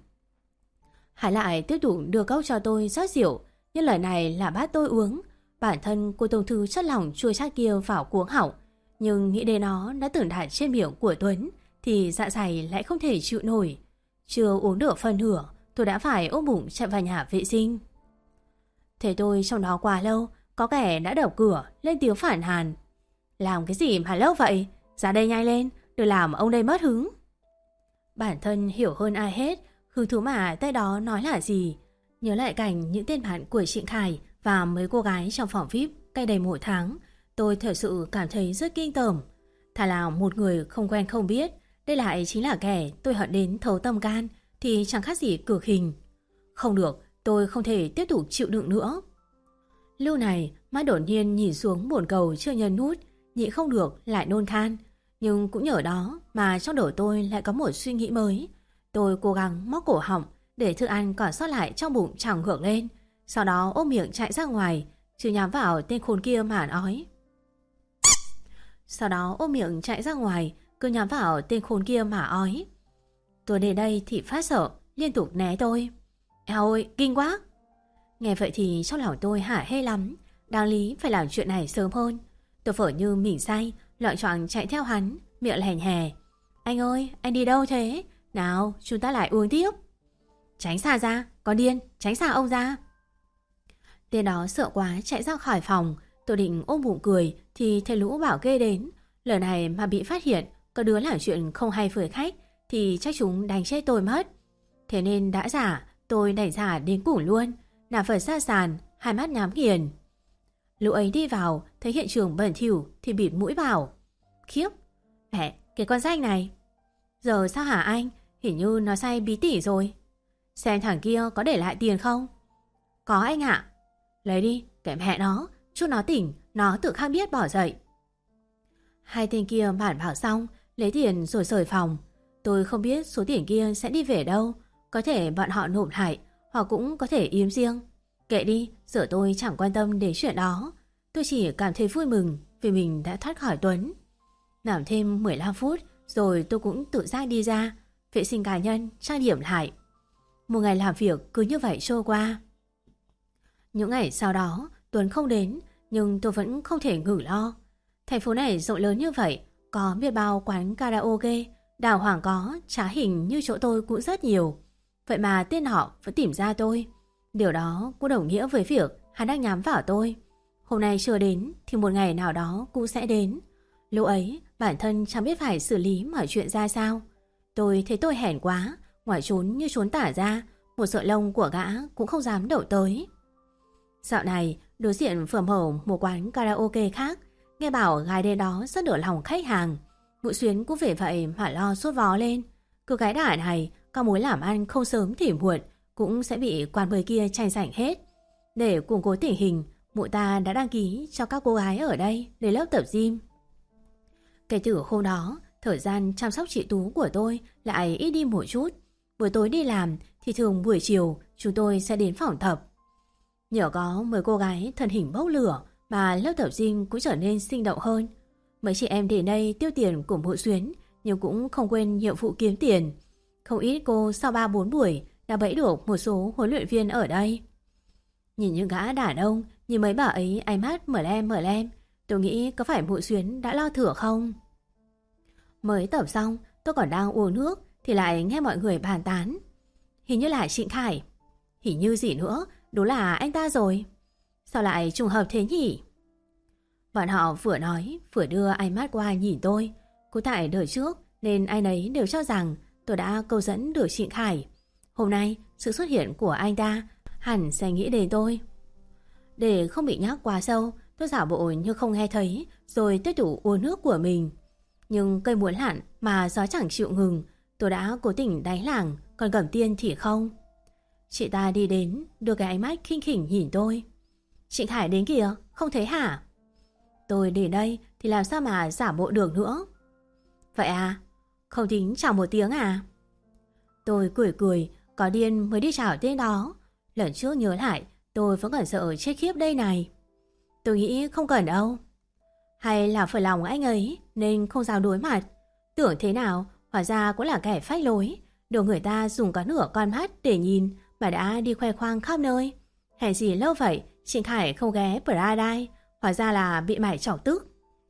Hắn lại tiếp tục đưa cốc cho tôi rót rượu, nhưng lời này là bắt tôi uống. Bản thân cô Tông Thư chất lỏng chua chát kia vào cuống họng, nhưng nghĩ đến nó đã tưởng đặt trên miệng của Tuấn thì dạ dày lại không thể chịu nổi. Chưa uống được phân nửa, tôi đã phải ôm bụng chạy vào nhà vệ sinh. Thế tôi trong đó quá lâu, có kẻ đã đập cửa lên tiếng phản hàn. Làm cái gì mà lâu vậy? Ra đây nhanh lên, đừng làm ông đây mất hứng. Bản thân hiểu hơn ai hết hứng thú mà tay đó nói là gì. Nhớ lại cảnh những tên bạn của Trịnh Khải và mấy cô gái trong phòng VIP cách đây 1 tháng, tôi thật sự cảm thấy rất kinh tởm. Thà là một người không quen không biết, đây lại chính là kẻ tôi hận đến thấu tâm can, thì chẳng khác gì cực hình. Không được, tôi không thể tiếp tục chịu đựng nữa. Lúc này mắt đột nhiên nhìn xuống bồn cầu chưa nhấn nút, nhịn không được lại nôn khan. Nhưng cũng nhờ đó mà trong đầu tôi lại có một suy nghĩ mới. Tôi cố gắng móc cổ họng để thức ăn còn sót lại trong bụng trào ngược lên, sau đó ôm miệng chạy ra ngoài, chứ nhắm vào tên khốn kia mà ói. Cứ nhắm vào tên khốn kia mà ói. Tôi đến đây thì phát sợ, liên tục né tôi. Eo ơi, kinh quá. Nghe vậy thì trong lòng tôi hả hê lắm, đáng lý phải làm chuyện này sớm hơn. Tôi phở như mỉm say, loạng choạng chạy theo hắn, miệng lèn hè. Anh ơi, anh đi đâu thế? Nào, chúng ta lại uống tiếp. Tránh xa ra, con điên, tránh xa ông ra. Tên đó sợ quá chạy ra khỏi phòng. Tôi định ôm bụng cười thì thấy lũ bảo kê đến. Lần này mà bị phát hiện có đứa làm chuyện không hay với khách thì chắc chúng đánh chết tôi mất. Thế nên đã giả, tôi đẩy giả đến cùng luôn, nằm vật ra sàn, hai mắt nhắm nghiền. Lũ ấy đi vào, thấy hiện trường bẩn thỉu thì bịt mũi bảo. Khiếp, mẹ, cái con rách này. Giờ sao hả anh? Hình như nó say bí tỉ rồi. Xem thằng kia có để lại tiền không? Có anh ạ. Lấy đi, kệ mẹ nó, chút nó tỉnh, nó tự khắc biết bỏ dậy. Hai tên kia bản bảo xong, lấy tiền rồi rời phòng. Tôi không biết số tiền kia sẽ đi về đâu. Có thể bọn họ nộp lại, hoặc cũng có thể yếm riêng. Kệ đi, giờ tôi chẳng quan tâm đến chuyện đó. Tôi chỉ cảm thấy vui mừng vì mình đã thoát khỏi Tuấn. Nằm thêm 15 phút rồi tôi cũng tự giác đi ra, vệ sinh cá nhân, trang điểm lại. Một ngày làm việc cứ như vậy trôi qua. Những ngày sau đó Tuấn không đến, nhưng tôi vẫn không thể ngừng lo. Thành phố này rộng lớn như vậy, có biết bao quán karaoke, đào hoàng có, trá hình như chỗ tôi cũng rất nhiều. Vậy mà tên họ vẫn tìm ra tôi. Điều đó cũng đồng nghĩa với việc hắn đang nhắm vào tôi. Hôm nay chưa đến thì một ngày nào đó cũng sẽ đến. Lúc ấy bản thân chẳng biết phải xử lý mọi chuyện ra sao. Tôi thấy tôi hèn quá, ngoài trốn như trốn tả ra, một sợi lông của gã cũng không dám đậu tới. Dạo này, đối diện vừa mở một quán karaoke khác, nghe bảo gái đến đó rất được lòng khách hàng. Mụ Xuyến cũng vì vậy mà lo sốt vó lên. Cứ cái đả này, có mối làm ăn không sớm thì muộn cũng sẽ bị quán bơi kia tranh giành hết. Để củng cố tình hình, mụ ta đã đăng ký cho các cô gái ở đây lên lớp tập gym. Kể từ hôm đó, thời gian chăm sóc chị Tú của tôi lại ít đi một chút. Buổi tối đi làm thì thường buổi chiều chúng tôi sẽ đến phòng tập. Nhờ có 10 cô gái thân hình bốc lửa mà lớp tập gym cũng trở nên sinh động hơn. Mấy chị em đến đây tiêu tiền của mụ Xuyến nhưng cũng không quên nhiệm vụ kiếm tiền. Không ít cô sau 3-4 buổi đã bẫy được một số huấn luyện viên ở đây. Nhìn những gã đàn ông, nhìn mấy bà ấy ánh mắt mở lem, tôi nghĩ có phải mụ Xuyến đã lo thửa không? Mới tập xong, tôi còn đang uống nước thì lại nghe mọi người bàn tán. Hình như là Trịnh Khải. Hình như gì nữa, đúng là anh ta rồi. Sao lại trùng hợp thế nhỉ? Bọn họ vừa nói vừa đưa ánh mắt qua nhìn tôi. Cứ tại đời trước nên ai nấy đều cho rằng tôi đã câu dẫn được Trịnh Khải. Hôm nay sự xuất hiện của anh ta hẳn sẽ nghĩ đến tôi. Để không bị nhắc quá sâu, tôi giả bộ như không nghe thấy rồi tiếp tục uống nước của mình. Nhưng cây muốn lặn mà gió chẳng chịu ngừng. Tôi đã cố tình đáy làng, còn Cẩm Tiên thì không. Chị ta đi đến, đưa cái ánh mắt khinh khỉnh nhìn tôi. Trịnh Khải đến kìa, không thấy hả? Tôi đến đây thì làm sao mà giả bộ được nữa? Vậy à? Không tính chào một tiếng à? Tôi cười, có điên mới đi chào tên đó. Lần trước nhớ lại, tôi vẫn còn sợ chết khiếp đây này. Tôi nghĩ không cần đâu. Hay là phải lòng anh ấy nên không dám đối mặt. Tưởng thế nào, hóa ra cũng là kẻ phách lối. Được người ta dùng cả nửa con mắt để nhìn mà đã đi khoe khoang khắp nơi. Hèn gì lâu vậy, Trịnh Khải không ghé Paradise, hóa ra là bị mải chọc tức.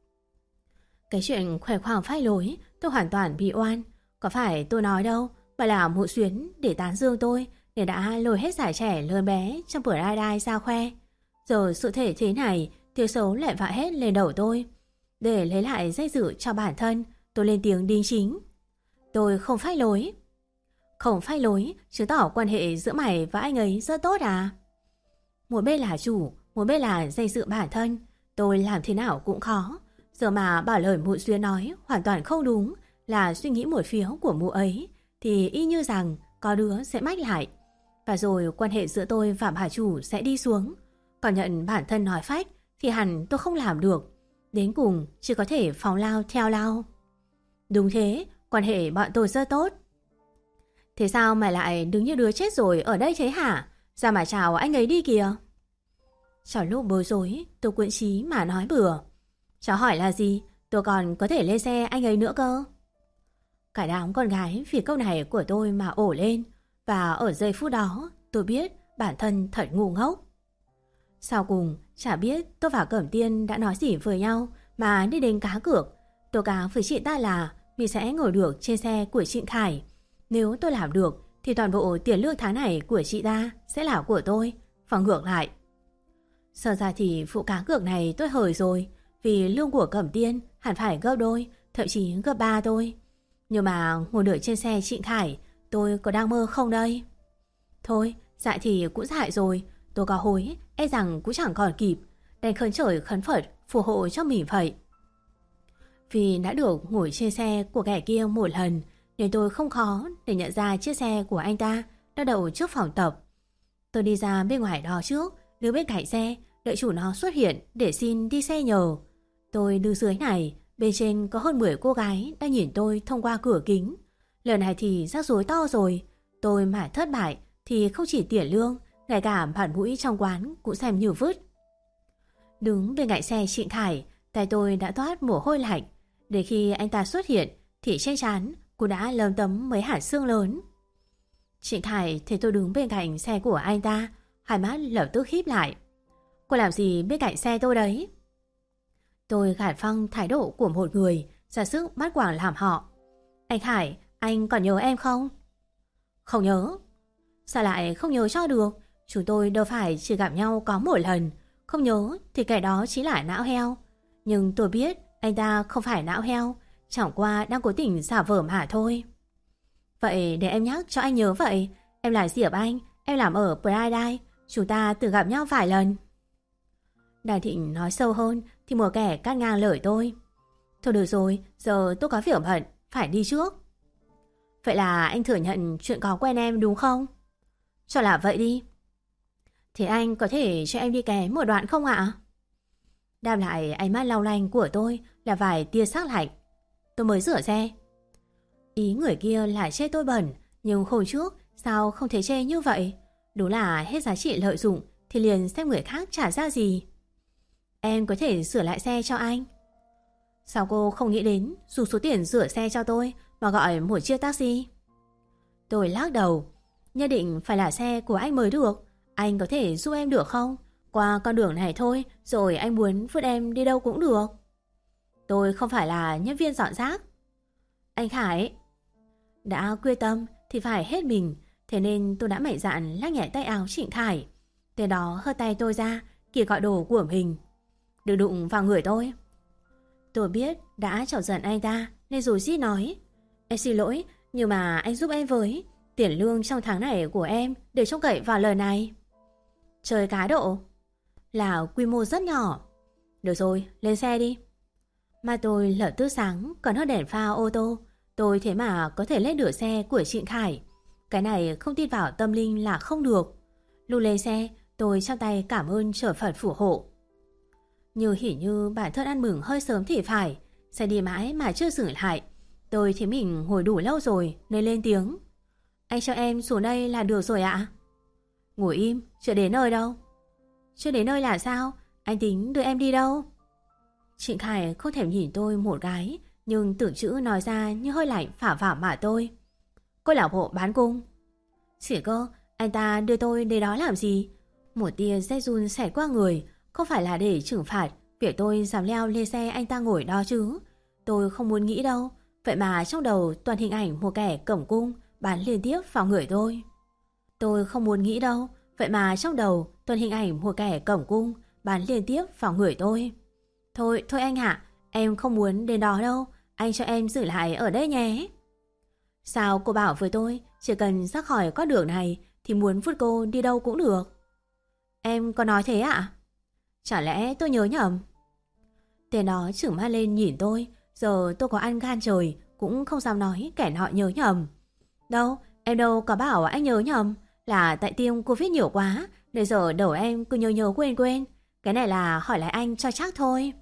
Cái chuyện khoe khoang phách lối, tôi hoàn toàn bị oan. Có phải tôi nói đâu, mà là mụ Xuyến để tán dương tôi, để đã lôi hết giải trẻ lớn bé trong Paradise ra khoe. Giờ sự thể thế này, tiếng xấu lại vạ hết lên đầu tôi. Để lấy lại danh dự cho bản thân, tôi lên tiếng đính chính. Tôi không phách lối. Không phách lối, chứng tỏ quan hệ giữa mày và anh ấy rất tốt à? Một bên là chủ, một bên là danh dự bản thân. Tôi làm thế nào cũng khó. Giờ mà bảo lời mụ Xuyến nói hoàn toàn không đúng, là suy nghĩ một phía của mụ ấy, thì y như rằng có đứa sẽ mách lại. Và rồi quan hệ giữa tôi và bà chủ sẽ đi xuống. Còn nhận bản thân nói phách thì hẳn tôi không làm được. Đến cùng chỉ có thể phóng lao theo lao. Đúng thế, quan hệ bọn tôi rất tốt. Thế sao mày lại đứng như đứa chết rồi ở đây thế hả? Ra mà chào anh ấy đi kìa. Trong lúc bối rối, tôi cưỡng chí mà nói bừa. Cháu hỏi là gì? Tôi còn có thể lên xe anh ấy nữa cơ. Cả đám con gái vì câu này của tôi mà ổ lên. Và ở giây phút đó tôi biết bản thân thật ngu ngốc. Sau cùng chả biết tôi và Cẩm Tiên đã nói gì với nhau mà đi đến cá cược. Tôi cá với chị ta là mình sẽ ngồi được trên xe của Trịnh Khải. Nếu tôi làm được thì toàn bộ tiền lương tháng này của chị ta sẽ là của tôi. Và ngược lại. Sợ ra thì vụ cá cược này tôi hời rồi. Vì lương của Cẩm Tiên hẳn phải gấp đôi, thậm chí gấp 3 tôi. Nhưng mà ngồi đợi trên xe Trịnh Khải, tôi có đang mơ không đây? Thôi, dại thì cũng dại rồi. Tôi có hối, e rằng cũng chẳng còn kịp. Đành khấn trời khấn Phật phù hộ cho mình vậy. Vì đã được ngồi trên xe của kẻ kia một lần, nên tôi không khó để nhận ra chiếc xe của anh ta đã đậu trước phòng tập. Tôi đi ra bên ngoài đó trước, đứng bên cạnh xe, đợi chủ nó xuất hiện để xin đi xe nhờ. Tôi đứng dưới này, bên trên có hơn 10 cô gái đang nhìn tôi thông qua cửa kính. Lần này thì rắc rối to rồi. Tôi mà thất bại thì không chỉ tiền lương, ngay cả mặt mũi trong quán cũng xem như vứt. Đứng bên cạnh xe Trịnh Khải, tay tôi đã toát mồ hôi lạnh. Để khi anh ta xuất hiện thì trên trán cũng đã lấm tấm mấy hạt xương lớn. Trịnh Khải thấy tôi đứng bên cạnh xe của anh ta, hai mắt lập tức híp lại. Cô làm gì bên cạnh xe tôi đấy? Tôi gạt phăng thái độ của một người, ra sức bắt quàng làm họ. Anh Khải, anh còn nhớ em không? Không nhớ. Sao lại không nhớ cho được? Chúng tôi đâu phải chỉ gặp nhau có một lần. Không nhớ thì kẻ đó chính là não heo. Nhưng tôi biết anh ta không phải não heo, chẳng qua đang cố tình giả vờ mà thôi. Vậy để em nhắc cho anh nhớ vậy. Em là Diệp Anh, em làm ở Paradise, chúng ta từng gặp nhau vài lần. Đài Thịnh nói sâu hơn thì một kẻ cắt ngang lời tôi. Thôi được rồi, giờ tôi có việc bận, phải đi trước. Vậy là anh thừa nhận chuyện có quen em đúng không? Cho là vậy đi. Thế anh có thể cho em đi kém một đoạn không ạ? Đáp lại ánh mắt lau lanh của tôi là vài tia sắc lạnh. Tôi mới rửa xe. Ý người kia là chê tôi bẩn, nhưng hồi trước sao không thể chê như vậy? Đúng là hết giá trị lợi dụng thì liền xem người khác trả ra gì. Em có thể sửa lại xe cho anh. Sao cô không nghĩ đến dùng số tiền rửa xe cho tôi mà gọi một chiếc taxi? Tôi lắc đầu. Nhất định phải là xe của anh mới được. Anh có thể giúp em được không? Qua con đường này thôi, rồi anh muốn vứt em đi đâu cũng được. Tôi không phải là nhân viên dọn rác. Anh Khải, đã quyết tâm thì phải hết mình. Thế nên tôi đã mạnh dạn lắc nhẹ tay áo Trịnh Khải. Tên đó hất tay tôi ra, kìa gọi đồ của mình. Đừng đụng vào người tôi. Tôi biết đã chọc giận anh ta nên rồi rít nói. Em xin lỗi, nhưng mà anh giúp em với. Tiền lương trong tháng này của em để trông cậy vào lời này. Chơi cá độ là quy mô rất nhỏ. Được rồi, lên xe đi. Mà tôi lập tức sáng còn hơn đèn pha ô tô. Tôi thế mà có thể lên được xe của Trịnh Khải. Cái này không tin vào tâm linh là không được. Lúc lên xe, tôi trong tay cảm ơn trời Phật phù hộ. Như hỉ như bản thân ăn mừng hơi sớm thì phải. Xe đi mãi mà chưa dừng lại. Tôi thấy mình ngồi đủ lâu rồi nên lên tiếng. Anh cho em xuống đây là được rồi ạ. Ngồi im, chưa đến nơi đâu. Chưa đến nơi là sao? Anh tính đưa em đi đâu? Trịnh Khải không thèm nhìn tôi một cái, nhưng tưởng chữ nói ra như hơi lạnh phả vào mà tôi. Cô là bộ bán cung. Xỉa cơ, anh ta đưa tôi đến đó làm gì? Một tia rét run xẹt qua người. Không phải là để trừng phạt việc tôi dám leo lên xe anh ta ngồi đó chứ. Tôi không muốn nghĩ đâu. Vậy mà trong đầu toàn hình ảnh một kẻ cổng cung bắn liên tiếp vào người tôi. Tôi không muốn nghĩ đâu. Vậy mà trong đầu toàn hình ảnh một kẻ cổng cung bắn liên tiếp vào người tôi. Thôi anh ạ, em không muốn đến đó đâu. Anh cho em giữ lại ở đây nhé. Sao cô bảo với tôi chỉ cần ra khỏi con đường này thì muốn vứt cô đi đâu cũng được? Em có nói thế ạ? Chả lẽ tôi nhớ nhầm? Tên đó chửng mắt lên nhìn tôi. Giờ tôi có ăn gan trời cũng không dám nói kẻ nọ nhớ nhầm. Đâu, em đâu có bảo anh nhớ nhầm. Là tại tiêm Covid nhiều quá nên giờ đầu em cứ nhớ quên. Cái này là hỏi lại anh cho chắc thôi.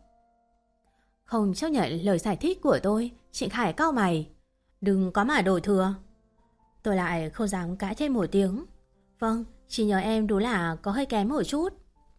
Không chấp nhận lời giải thích của tôi, Trịnh Khải cau mày. Đừng có mà đổ thừa. Tôi lại không dám cãi thêm một tiếng. Vâng, chỉ nhờ em đúng là có hơi kém một chút.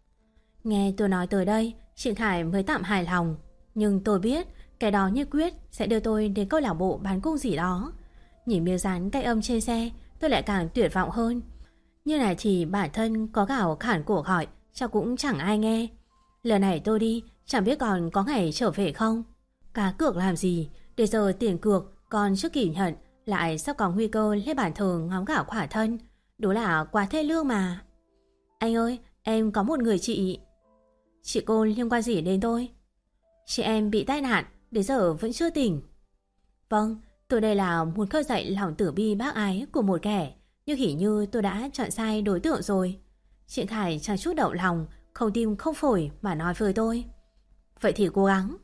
Nghe tôi nói tới đây, Trịnh Khải mới tạm hài lòng. Nhưng tôi biết cái đó nhất quyết sẽ đưa tôi đến câu lạc bộ bán cung gì đó. Nhìn miếng dán cách âm trên xe, tôi lại càng tuyệt vọng hơn. Như này thì bản thân có gào khản cổ gọi, chắc cũng chẳng ai nghe. Lần này tôi đi, chẳng biết còn có ngày trở về không. Cá cược làm gì, để giờ tiền cược còn chưa kỷ nhận, lại sắp có nguy cơ lên bàn thờ ngóng cả khỏa thân. Đúng là quá thê lương mà. Anh ơi, em có một người chị. Chị cô liên quan gì đến tôi? Chị em bị tai nạn, đến giờ vẫn chưa tỉnh. Vâng, tôi đây là muốn khơi dậy lòng tử bi bác ái của một kẻ. Nhưng hỉ như tôi đã chọn sai đối tượng rồi. Trịnh Khải chẳng chút đậu lòng, không tim không phổi mà nói với tôi. Vậy thì cố gắng.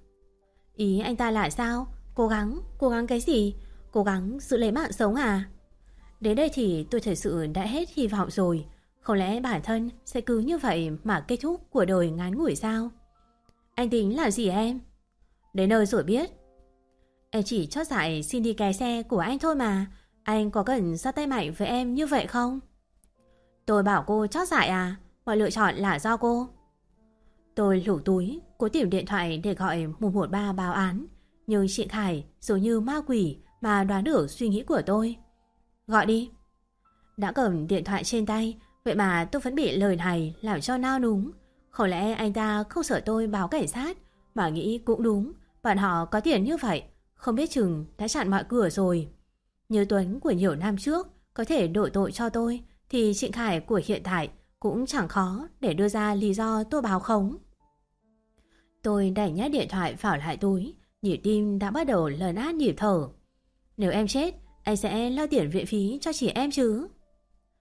Ý anh ta là sao? Cố gắng cái gì? Cố gắng giữ lấy mạng sống à? Đến đây thì tôi thật sự đã hết hy vọng rồi. Không lẽ bản thân sẽ cứ như vậy mà kết thúc cuộc đời ngắn ngủi sao? Anh tính làm gì em? Đến nơi rồi biết. Em chỉ chót dại xin đi cái xe của anh thôi mà. Anh có cần ra tay mạnh với em như vậy không? Tôi bảo cô chót dại à? Mọi lựa chọn là do cô. Tôi lủ túi, cố tìm điện thoại để gọi 113 báo án. Nhưng Trịnh Khải giống như ma quỷ mà đoán được suy nghĩ của tôi. Gọi đi. Đã cầm điện thoại trên tay, vậy mà tôi vẫn bị lời này làm cho nao núng. Không lẽ anh ta không sợ tôi báo cảnh sát? Mà nghĩ cũng đúng, bọn họ có tiền như vậy, không biết chừng đã chặn mọi cửa rồi. Như Tuấn của nhiều năm trước có thể đổ tội cho tôi, thì Trịnh Khải của hiện tại cũng chẳng khó để đưa ra lý do tôi báo khống. Tôi đẩy nhét điện thoại vào lại túi, nhịp tim đã bắt đầu lấn át nhịp thở. Nếu em chết, anh sẽ lo tiền viện phí cho chị em chứ?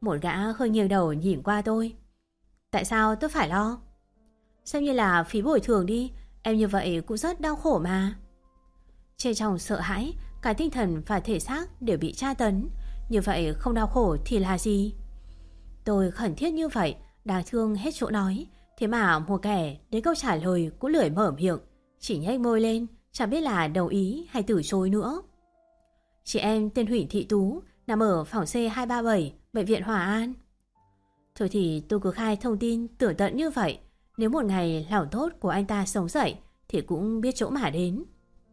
Một gã hơi nghiêng đầu nhìn qua tôi. Tại sao tôi phải lo? Xem như là phí bồi thường đi, em như vậy cũng rất đau khổ mà. Trên trong sợ hãi, cả tinh thần và thể xác đều bị tra tấn. Như vậy không đau khổ thì là gì? Tôi khẩn thiết như vậy, đáng thương hết chỗ nói. Thế mà một kẻ đến câu trả lời cũng lười mở miệng, chỉ nhếch môi lên, chẳng biết là đồng ý hay từ chối nữa. Chị em tên Huỳnh Thị Tú, nằm ở phòng C237, bệnh viện Hòa An. Thôi thì tôi cứ khai thông tin tường tận như vậy. Nếu một ngày lòng tốt của anh ta sống dậy thì cũng biết chỗ mà đến.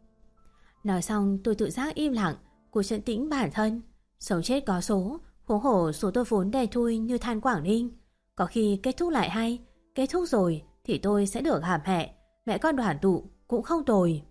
Nói xong tôi tự giác im lặng, cố trấn tĩnh bản thân. Sống chết có số, huống hồ số tôi vốn đen thui như than Quảng Ninh. Có khi kết thúc lại hay, kết thúc rồi thì tôi sẽ được gặp mẹ con đoàn tụ cũng không tồi.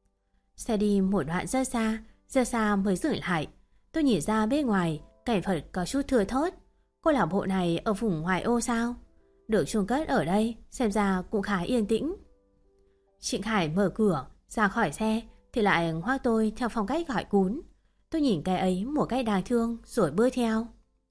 Xe đi một đoạn rất xa mới dừng lại. Tôi nhìn ra bên ngoài, cảnh vật có chút thưa thớt. Cô lạc bộ này ở vùng ngoại ô sao? Được chôn cất ở đây, xem ra cũng khá yên tĩnh. Trịnh Khải mở cửa, ra khỏi xe thì lại ngoắc tôi theo phong cách gọi cún. Tôi nhìn cái ấy một cách đáng thương rồi bước theo.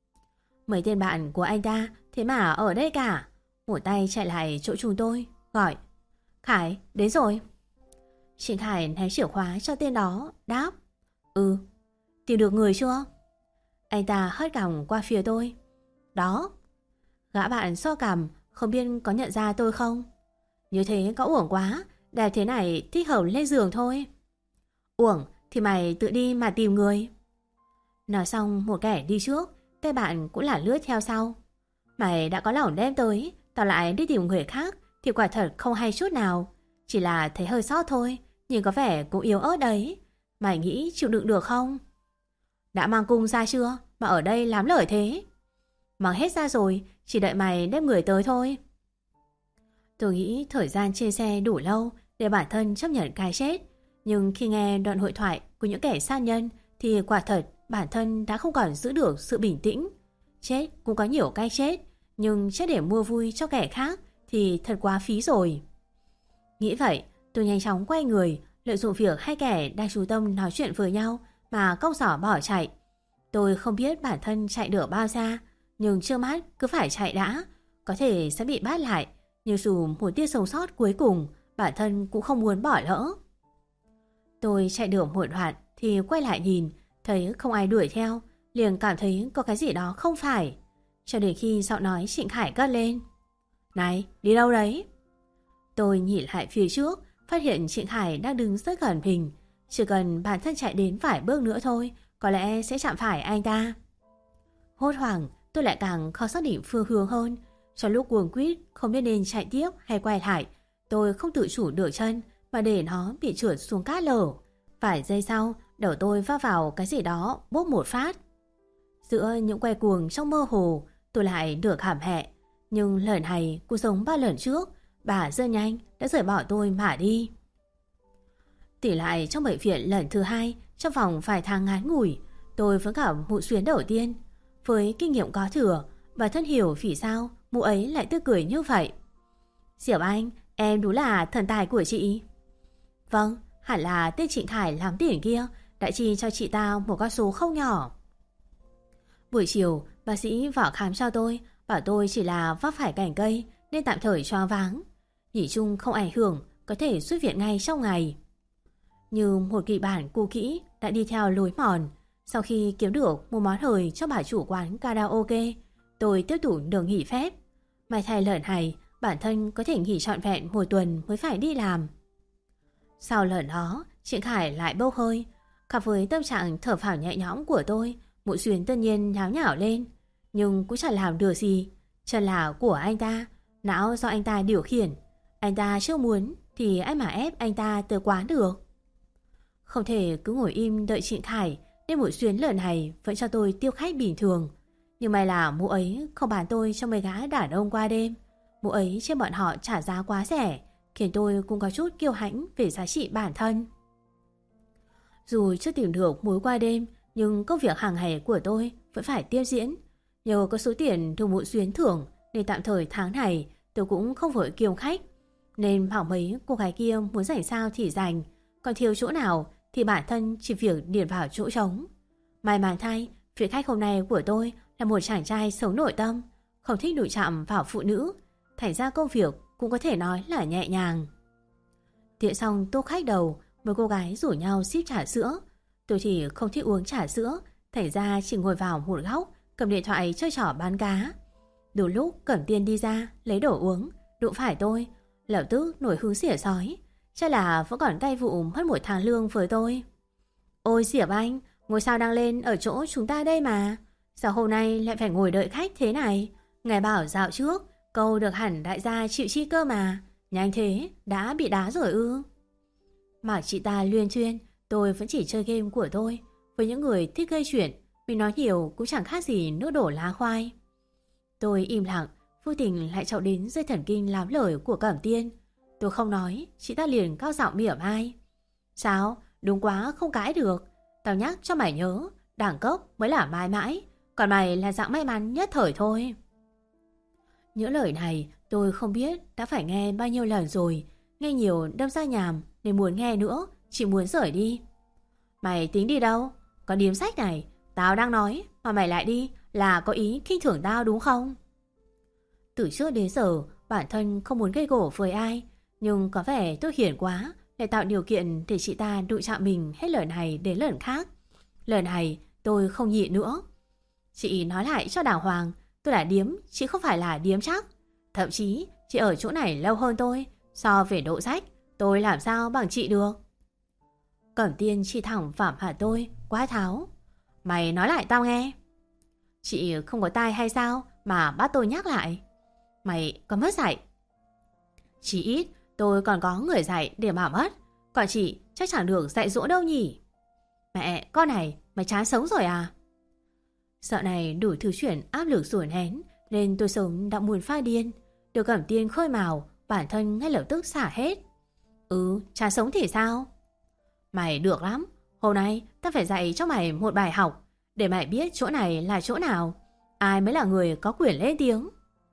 Mấy tên bạn của anh ta thế mà ở đây cả. Một tay chạy lại chỗ chúng tôi, gọi: Khải, đến rồi. Trịnh Khải ném chìa khóa cho tên đó, đáp: Ừ. Tìm được người chưa? Anh ta hất cằm qua phía tôi. Đó. Gã bạn so cằm, không biết có nhận ra tôi không? Như thế có uổng quá, đẹp thế này thích hợp lên giường thôi. Uổng thì mày tự đi mà tìm người. Nói xong một kẻ đi trước, tay bạn cũng là lướt theo sau. Mày đã có lòng đem tới, tao lại đi tìm người khác thì quả thật không hay chút nào. Chỉ là thấy hơi sót thôi, nhìn có vẻ cũng yếu ớt đấy. Mày nghĩ chịu đựng được không? Đã mang cung ra chưa mà ở đây lắm lời thế? Mang hết ra rồi, chỉ đợi mày đem người tới thôi. Tôi nghĩ thời gian trên xe đủ lâu để bản thân chấp nhận cái chết. Nhưng khi nghe đoạn hội thoại của những kẻ sát nhân thì quả thật bản thân đã không còn giữ được sự bình tĩnh. Chết cũng có nhiều cách chết, nhưng chết để mua vui cho kẻ khác thì thật quá phí rồi. Nghĩ vậy, tôi nhanh chóng quay người, lợi dụng việc hai kẻ đang chú tâm nói chuyện với nhau mà cốc giỏ bỏ chạy. Tôi không biết bản thân chạy được bao xa, nhưng trước mắt cứ phải chạy đã. Có thể sẽ bị bắt lại, nhưng dù một tia sống sót cuối cùng, bản thân cũng không muốn bỏ lỡ. Tôi chạy được một đoạn thì quay lại nhìn, thấy không ai đuổi theo, liền cảm thấy có cái gì đó không phải. Cho đến khi giọng nói Trịnh Khải cất lên: Này, đi đâu đấy? Tôi nhìn lại phía trước, phát hiện Trịnh Khải đang đứng rất gần mình. Chỉ cần bản thân chạy đến vài bước nữa thôi, có lẽ sẽ chạm phải anh ta. Hốt hoảng, tôi lại càng khó xác định phương hướng hơn. Trong lúc cuồng quýt không biết nên chạy tiếp hay quay lại, tôi không tự chủ được chân mà để nó bị trượt xuống cát lở. Vài giây sau, đầu tôi va vào cái gì đó bốp một phát. Giữa những quay cuồng trong mơ hồ, tôi lại được hãm hẹ. Nhưng lần này cũng giống 3 lần trước, bà rất nhanh đã rời bỏ tôi mà đi. Tỉ lại trong bệnh viện lần thứ 2, trong vòng vài tháng ngắn ngủi, tôi vẫn cảm mụ xuyến đầu tiên. Với kinh nghiệm có thừa, và thân hiểu vì sao mụ ấy lại tươi cười như vậy. Diệp Anh, em đúng là thần tài của chị. Vâng, hẳn là tên Trịnh Khải làm tiền kia đã chi cho chị ta một con số không nhỏ. Buổi chiều, bác sĩ vào khám cho tôi, bảo tôi chỉ là vấp phải cành cây nên tạm thời choáng váng. Nhìn chung không ảnh hưởng, có thể xuất viện ngay trong ngày. Như một kịch bản cũ kỹ đã đi theo lối mòn. Sau khi kiếm được một món hời cho bà chủ quán karaoke, tôi tiếp tục được nghỉ phép. May thay lần này, bản thân có thể nghỉ trọn vẹn 1 tuần mới phải đi làm. Sau lần đó, Trịnh Khải lại bốc hơi. Cặp với tâm trạng thở phào nhẹ nhõm của tôi, Mụ Xuyến tất nhiên nháo nhảo lên. Nhưng cũng chẳng làm được gì. Chân là của anh ta, não do anh ta điều khiển. Anh ta chưa muốn thì ai mà ép anh ta tới quán được. Không thể cứ ngồi im đợi Trịnh Khải, nên Mụ Xuyến lần này vẫn cho tôi tiêu khách bình thường. Nhưng may là mụ ấy không bán tôi cho mấy gã đàn ông qua đêm. Mụ ấy trên bọn họ trả giá quá rẻ, khiến tôi cũng có chút kiêu hãnh về giá trị bản thân. Dù chưa tìm được mối qua đêm, nhưng công việc hàng ngày của tôi vẫn phải tiếp diễn. Nhờ có số tiền được Mụ Xuyến thưởng nên tạm thời tháng này tôi cũng không vội kiêu khách. Nên bảo mấy cô gái kia muốn rảnh sao thì rảnh, còn thiếu chỗ nào thì bản thân chỉ việc điền vào chỗ trống. May mắn thay, vị khách hôm nay của tôi là một chàng trai sống nội tâm, không thích đụng chạm vào phụ nữ, thành ra công việc cũng có thể nói là nhẹ nhàng. Tiện xong tô khách đầu, mấy cô gái rủ nhau ship trà sữa. Tôi thì không thích uống trà sữa, thành ra chỉ ngồi vào một góc, cầm điện thoại chơi trò bán cá. Đủ lúc Cẩm Tiên đi ra lấy đồ uống, đụng phải tôi, lập tức nổi hứng xỉa sói. Chắc là vẫn còn cay vụ mất 1 tháng lương với tôi. Ôi Diệp Anh, ngôi sao đang lên ở chỗ chúng ta đây mà. Sao hôm nay lại phải ngồi đợi khách thế này? Ngài bảo dạo trước, câu được hẳn đại gia chịu chi cơ mà. Nhanh thế, đã bị đá rồi ư? Mặc chị ta luyên thuyên, tôi vẫn chỉ chơi game của tôi. Với những người thích gây chuyện, mình nói nhiều cũng chẳng khác gì nước đổ lá khoai. Tôi im lặng, vô tình lại chạm đến dây thần kinh lắm lời của Cẩm Tiên. Tôi không nói, chị ta liền cao giọng mỉa mai. Sao? Đúng quá không cãi được. Tao nhắc cho mày nhớ, đẳng cấp mới là mãi mãi, còn mày là dạng may mắn nhất thời thôi. Những lời này tôi không biết đã phải nghe bao nhiêu lần rồi. Nghe nhiều đâm ra nhàm, nên muốn nghe nữa, chỉ muốn rời đi. Mày tính đi đâu? Có điếm sách này, tao đang nói mà mày lại đi, là có ý khinh thường tao đúng không? Từ trước đến giờ bản thân không muốn gây gổ với ai, nhưng có vẻ tôi hiền quá, để tạo điều kiện để chị ta đụng chạm mình hết lần này đến lần khác. Lần này tôi không nhịn nữa. Chị nói lại cho đàng hoàng, tôi là điếm, chị không phải là điếm chắc. Thậm chí chị ở chỗ này lâu hơn tôi, so về độ sách tôi làm sao bằng chị được. Cẩm Tiên chỉ thẳng vào mặt tôi, quá tháo. Mày nói lại tao nghe. Chị không có tai hay sao mà bắt tôi nhắc lại? Mày có mất dạy. Chỉ ít tôi còn có người dạy để mà mất, còn chị chắc chẳng được dạy dỗ đâu nhỉ. Mẹ, con này, mày chán sống rồi à? Sợ này đủ thứ chuyện áp lực dồn nén, nên tôi sớm đã muốn phát điên. Được Cẩm Tiên khơi mào, bản thân ngay lập tức xả hết. Chán sống thì sao? Mày được lắm, hôm nay ta phải dạy cho mày một bài học, để mày biết chỗ này là chỗ nào, ai mới là người có quyền lên tiếng.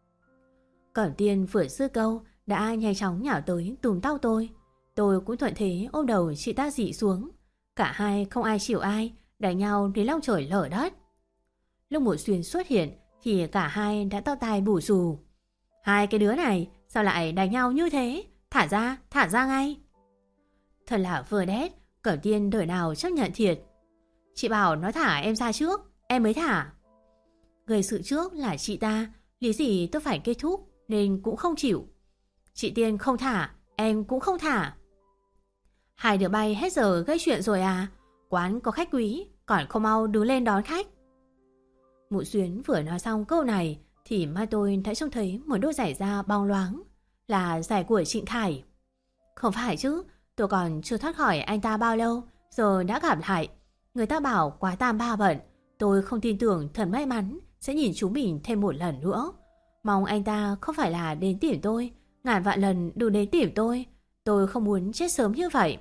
Cẩm Tiên vừa dứt câu đã nhanh chóng nhào tới túm tóc tôi. Tôi cũng thuận thế ôm đầu chị ta dị xuống. Cả hai không ai chịu ai, đánh nhau đến long trời lở đất. Lúc Mộ Xuyên xuất hiện thì cả hai đã to tài bù xù. Hai cái đứa này sao lại đánh nhau như thế? Thả ra ngay. Thật là vừa đét, Cẩm Tiên đời nào chấp nhận thiệt. Chị bảo nó thả em ra trước, em mới thả. Gây sự trước là chị ta, lý gì tôi phải kết thúc nên cũng không chịu. Chị Tiên không thả, em cũng không thả. Hai đứa bay hết giờ gây chuyện rồi à? Quán có khách quý, còn không mau đứng lên đón khách. Mụ Xuyến vừa nói xong câu này thì mai tôi đã trông thấy một đôi giày da bóng loáng, là giày của Trịnh Khải. Không phải chứ, tôi còn chưa thoát khỏi anh ta bao lâu giờ đã gặp lại. Người ta bảo quá tam ba bận, tôi không tin tưởng thần may mắn sẽ nhìn chúng mình thêm một lần nữa. Mong anh ta không phải là đến tìm tôi, ngàn vạn lần đừng đến tìm tôi không muốn chết sớm như vậy.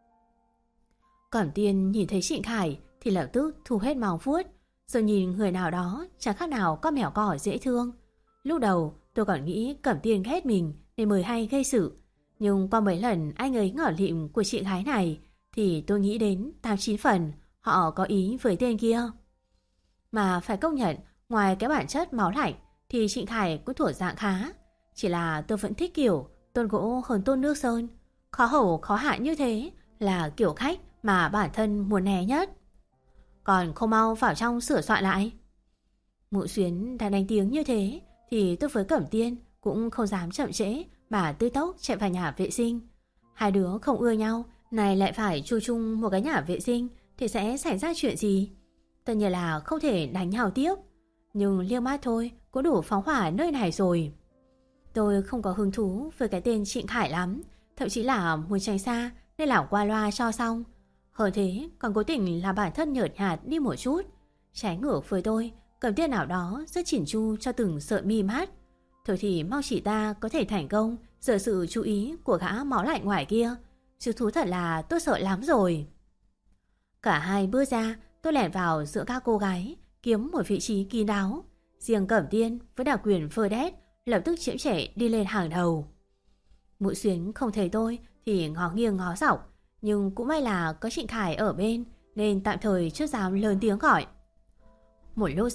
Cẩm Tiên nhìn thấy Trịnh Khải thì lập tức thu hết móng vuốt, rồi nhìn người nào đó chẳng khác nào con mèo cỏ dễ thương. Lúc đầu tôi còn nghĩ Cẩm Tiên ghét mình nên mới hay gây sự, nhưng qua mấy lần anh ấy ngỏ lịm của chị gái này thì tôi nghĩ đến 8-9 phần họ có ý với tên kia. Mà phải công nhận, ngoài cái bản chất máu lạnh thì Trịnh Khải cũng thuộc dạng khá. Chỉ là tôi vẫn thích kiểu tôn gỗ hơn tôn nước sơn, khó hầu khó hạ như thế là kiểu khách mà bản thân muốn né nhất. Còn không mau vào trong sửa soạn lại. Mụ Xuyến đã đánh tiếng như thế thì tôi với Cẩm Tiên cũng không dám chậm trễ mà tươi tốc chạy vào nhà vệ sinh. Hai đứa không ưa nhau, này lại phải chui chung một cái nhà vệ sinh thì sẽ xảy ra chuyện gì? Tất nhiên là không thể đánh nhau tiếp, nhưng liếc mắt thôi cũng đủ phóng hỏa nơi này rồi. Tôi không có hứng thú với cái tên Trịnh Khải lắm, thậm chí là muốn tránh xa nên lảo qua loa cho xong. Hơn thế còn cố tình là bản thân nhợt nhạt đi một chút. Trái ngược với tôi, Cẩm Tiên nào đó rất chỉn chu cho từng sợi mi mắt. Thôi thì mong chị ta có thể thành công giở sự chú ý của gã máu lạnh ngoài kia, chứ thú thật là tôi sợ lắm rồi. Cả hai bước ra, tôi lẻn vào giữa các cô gái, kiếm một vị trí kín đáo. Riêng Cẩm Tiên với đặc quyền phơ đét lập tức chiếm trẻ đi lên hàng đầu. Mụ Xuyến không thấy tôi thì ngó nghiêng ngó dọc, nhưng cũng may là có Trịnh Khải ở bên nên tạm thời chưa dám lớn tiếng gọi. Một lúc sau,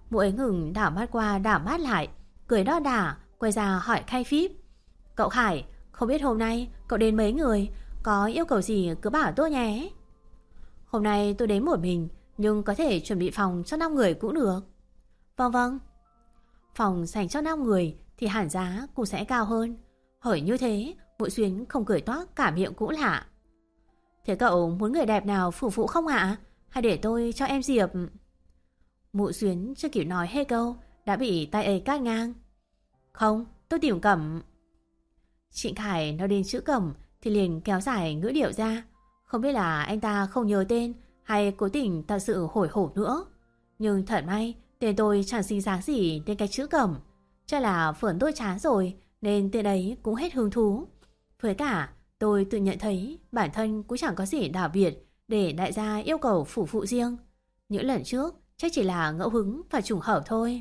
Mụ ấy ngừng đảo mắt qua đảo mắt lại, cười đo đả, quay ra hỏi Khay Phíp. Cậu Khải, không biết hôm nay cậu đến mấy người, có yêu cầu gì cứ bảo tôi nhé. Hôm nay tôi đến một mình, nhưng có thể chuẩn bị phòng cho 5 người cũng được. Vâng vâng. Phòng dành cho 5 người thì hẳn giá cũng sẽ cao hơn. Hỏi như thế, Mụ Xuyến không cười toác cả miệng cũng lạ. Thế cậu muốn người đẹp nào phục vụ không ạ? Hay để tôi cho em Diệp? Mụ Xuyến chưa kịp nói hết câu đã bị tay ấy cắt ngang. Không, tôi tìm Cẩm. Trịnh Khải nói đến chữ Cẩm thì liền kéo dài ngữ điệu ra. Không biết là anh ta không nhớ tên hay cố tình tạo sự hồi hộp nữa. Nhưng thật may, tên tôi chẳng xinh dáng gì đến cái chữ Cẩm. Chắc là phởn tôi chán rồi nên tên ấy cũng hết hứng thú. Với cả, tôi tự nhận thấy bản thân cũng chẳng có gì đặc biệt để đại gia yêu cầu phục vụ riêng. Những lần trước chắc chỉ là ngẫu hứng và trùng hợp thôi.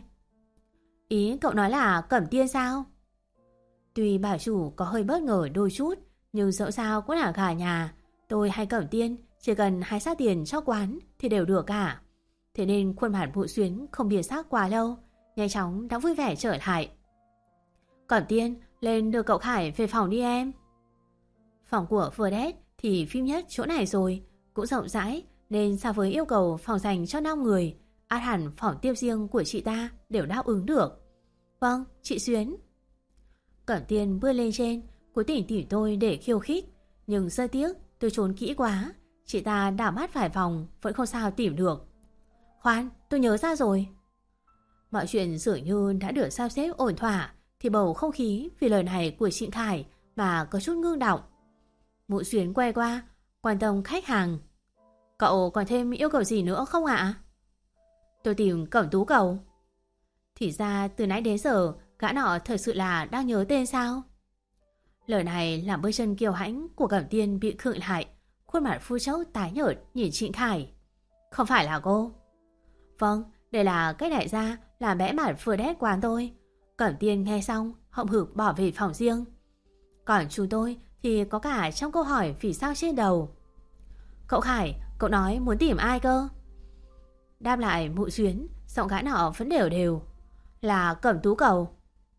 Ý cậu nói là Cẩm Tiên sao? Tuy bà chủ có hơi bất ngờ đôi chút, nhưng dẫu sao cũng là gà nhà. Tôi hay Cẩm Tiên chỉ cần hái sát tiền cho quán thì đều được cả. Thế nên khuôn mặt Mụ Xuyến không biến sắc quá lâu, nhanh chóng đã vui vẻ trở lại. Cẩm Tiên, lên đưa cậu Khải về phòng đi em. Phòng của Verdet thì phim nhất chỗ này rồi, cũng rộng rãi nên so với yêu cầu phòng dành cho 5 người, ắt hẳn phòng tiếp riêng của chị ta đều đáp ứng được. Vâng, chị Xuyến. Cẩm Tiên bước lên trên, cố tình tìm tôi để khiêu khích, nhưng rất tiếc tôi trốn kỹ quá, chị ta đảo mắt vài vòng vẫn không sao tìm được. Khoan, tôi nhớ ra rồi. Mọi chuyện dường như đã được sắp xếp ổn thỏa, thì bầu không khí vì lời này của Trịnh Khải mà có chút ngưng động. Mụ Xuyến quay qua, quan tâm khách hàng. Cậu còn thêm yêu cầu gì nữa không ạ? Tôi tìm Cẩm Tú Cầu. Thì ra từ nãy đến giờ gã nọ thật sự là đang nhớ tên sao? Lời này làm bước chân kiêu hãnh của Cẩm Tiên bị khựng lại, khuôn mặt phu chốc tái nhợt nhìn Trịnh Khải. Không phải là cô? Vâng, đây là cách đại gia làm bẽ mặt Verdet quán tôi. Cẩm Tiên nghe xong hậm hực bỏ về phòng riêng. Còn chúng tôi thì có cả trong câu hỏi vì sao trên đầu. Cậu Khải, cậu nói muốn tìm ai cơ? Đáp lại Mụ Xuyến, giọng gã nọ vẫn đều đều. Là Cẩm Tú Cầu.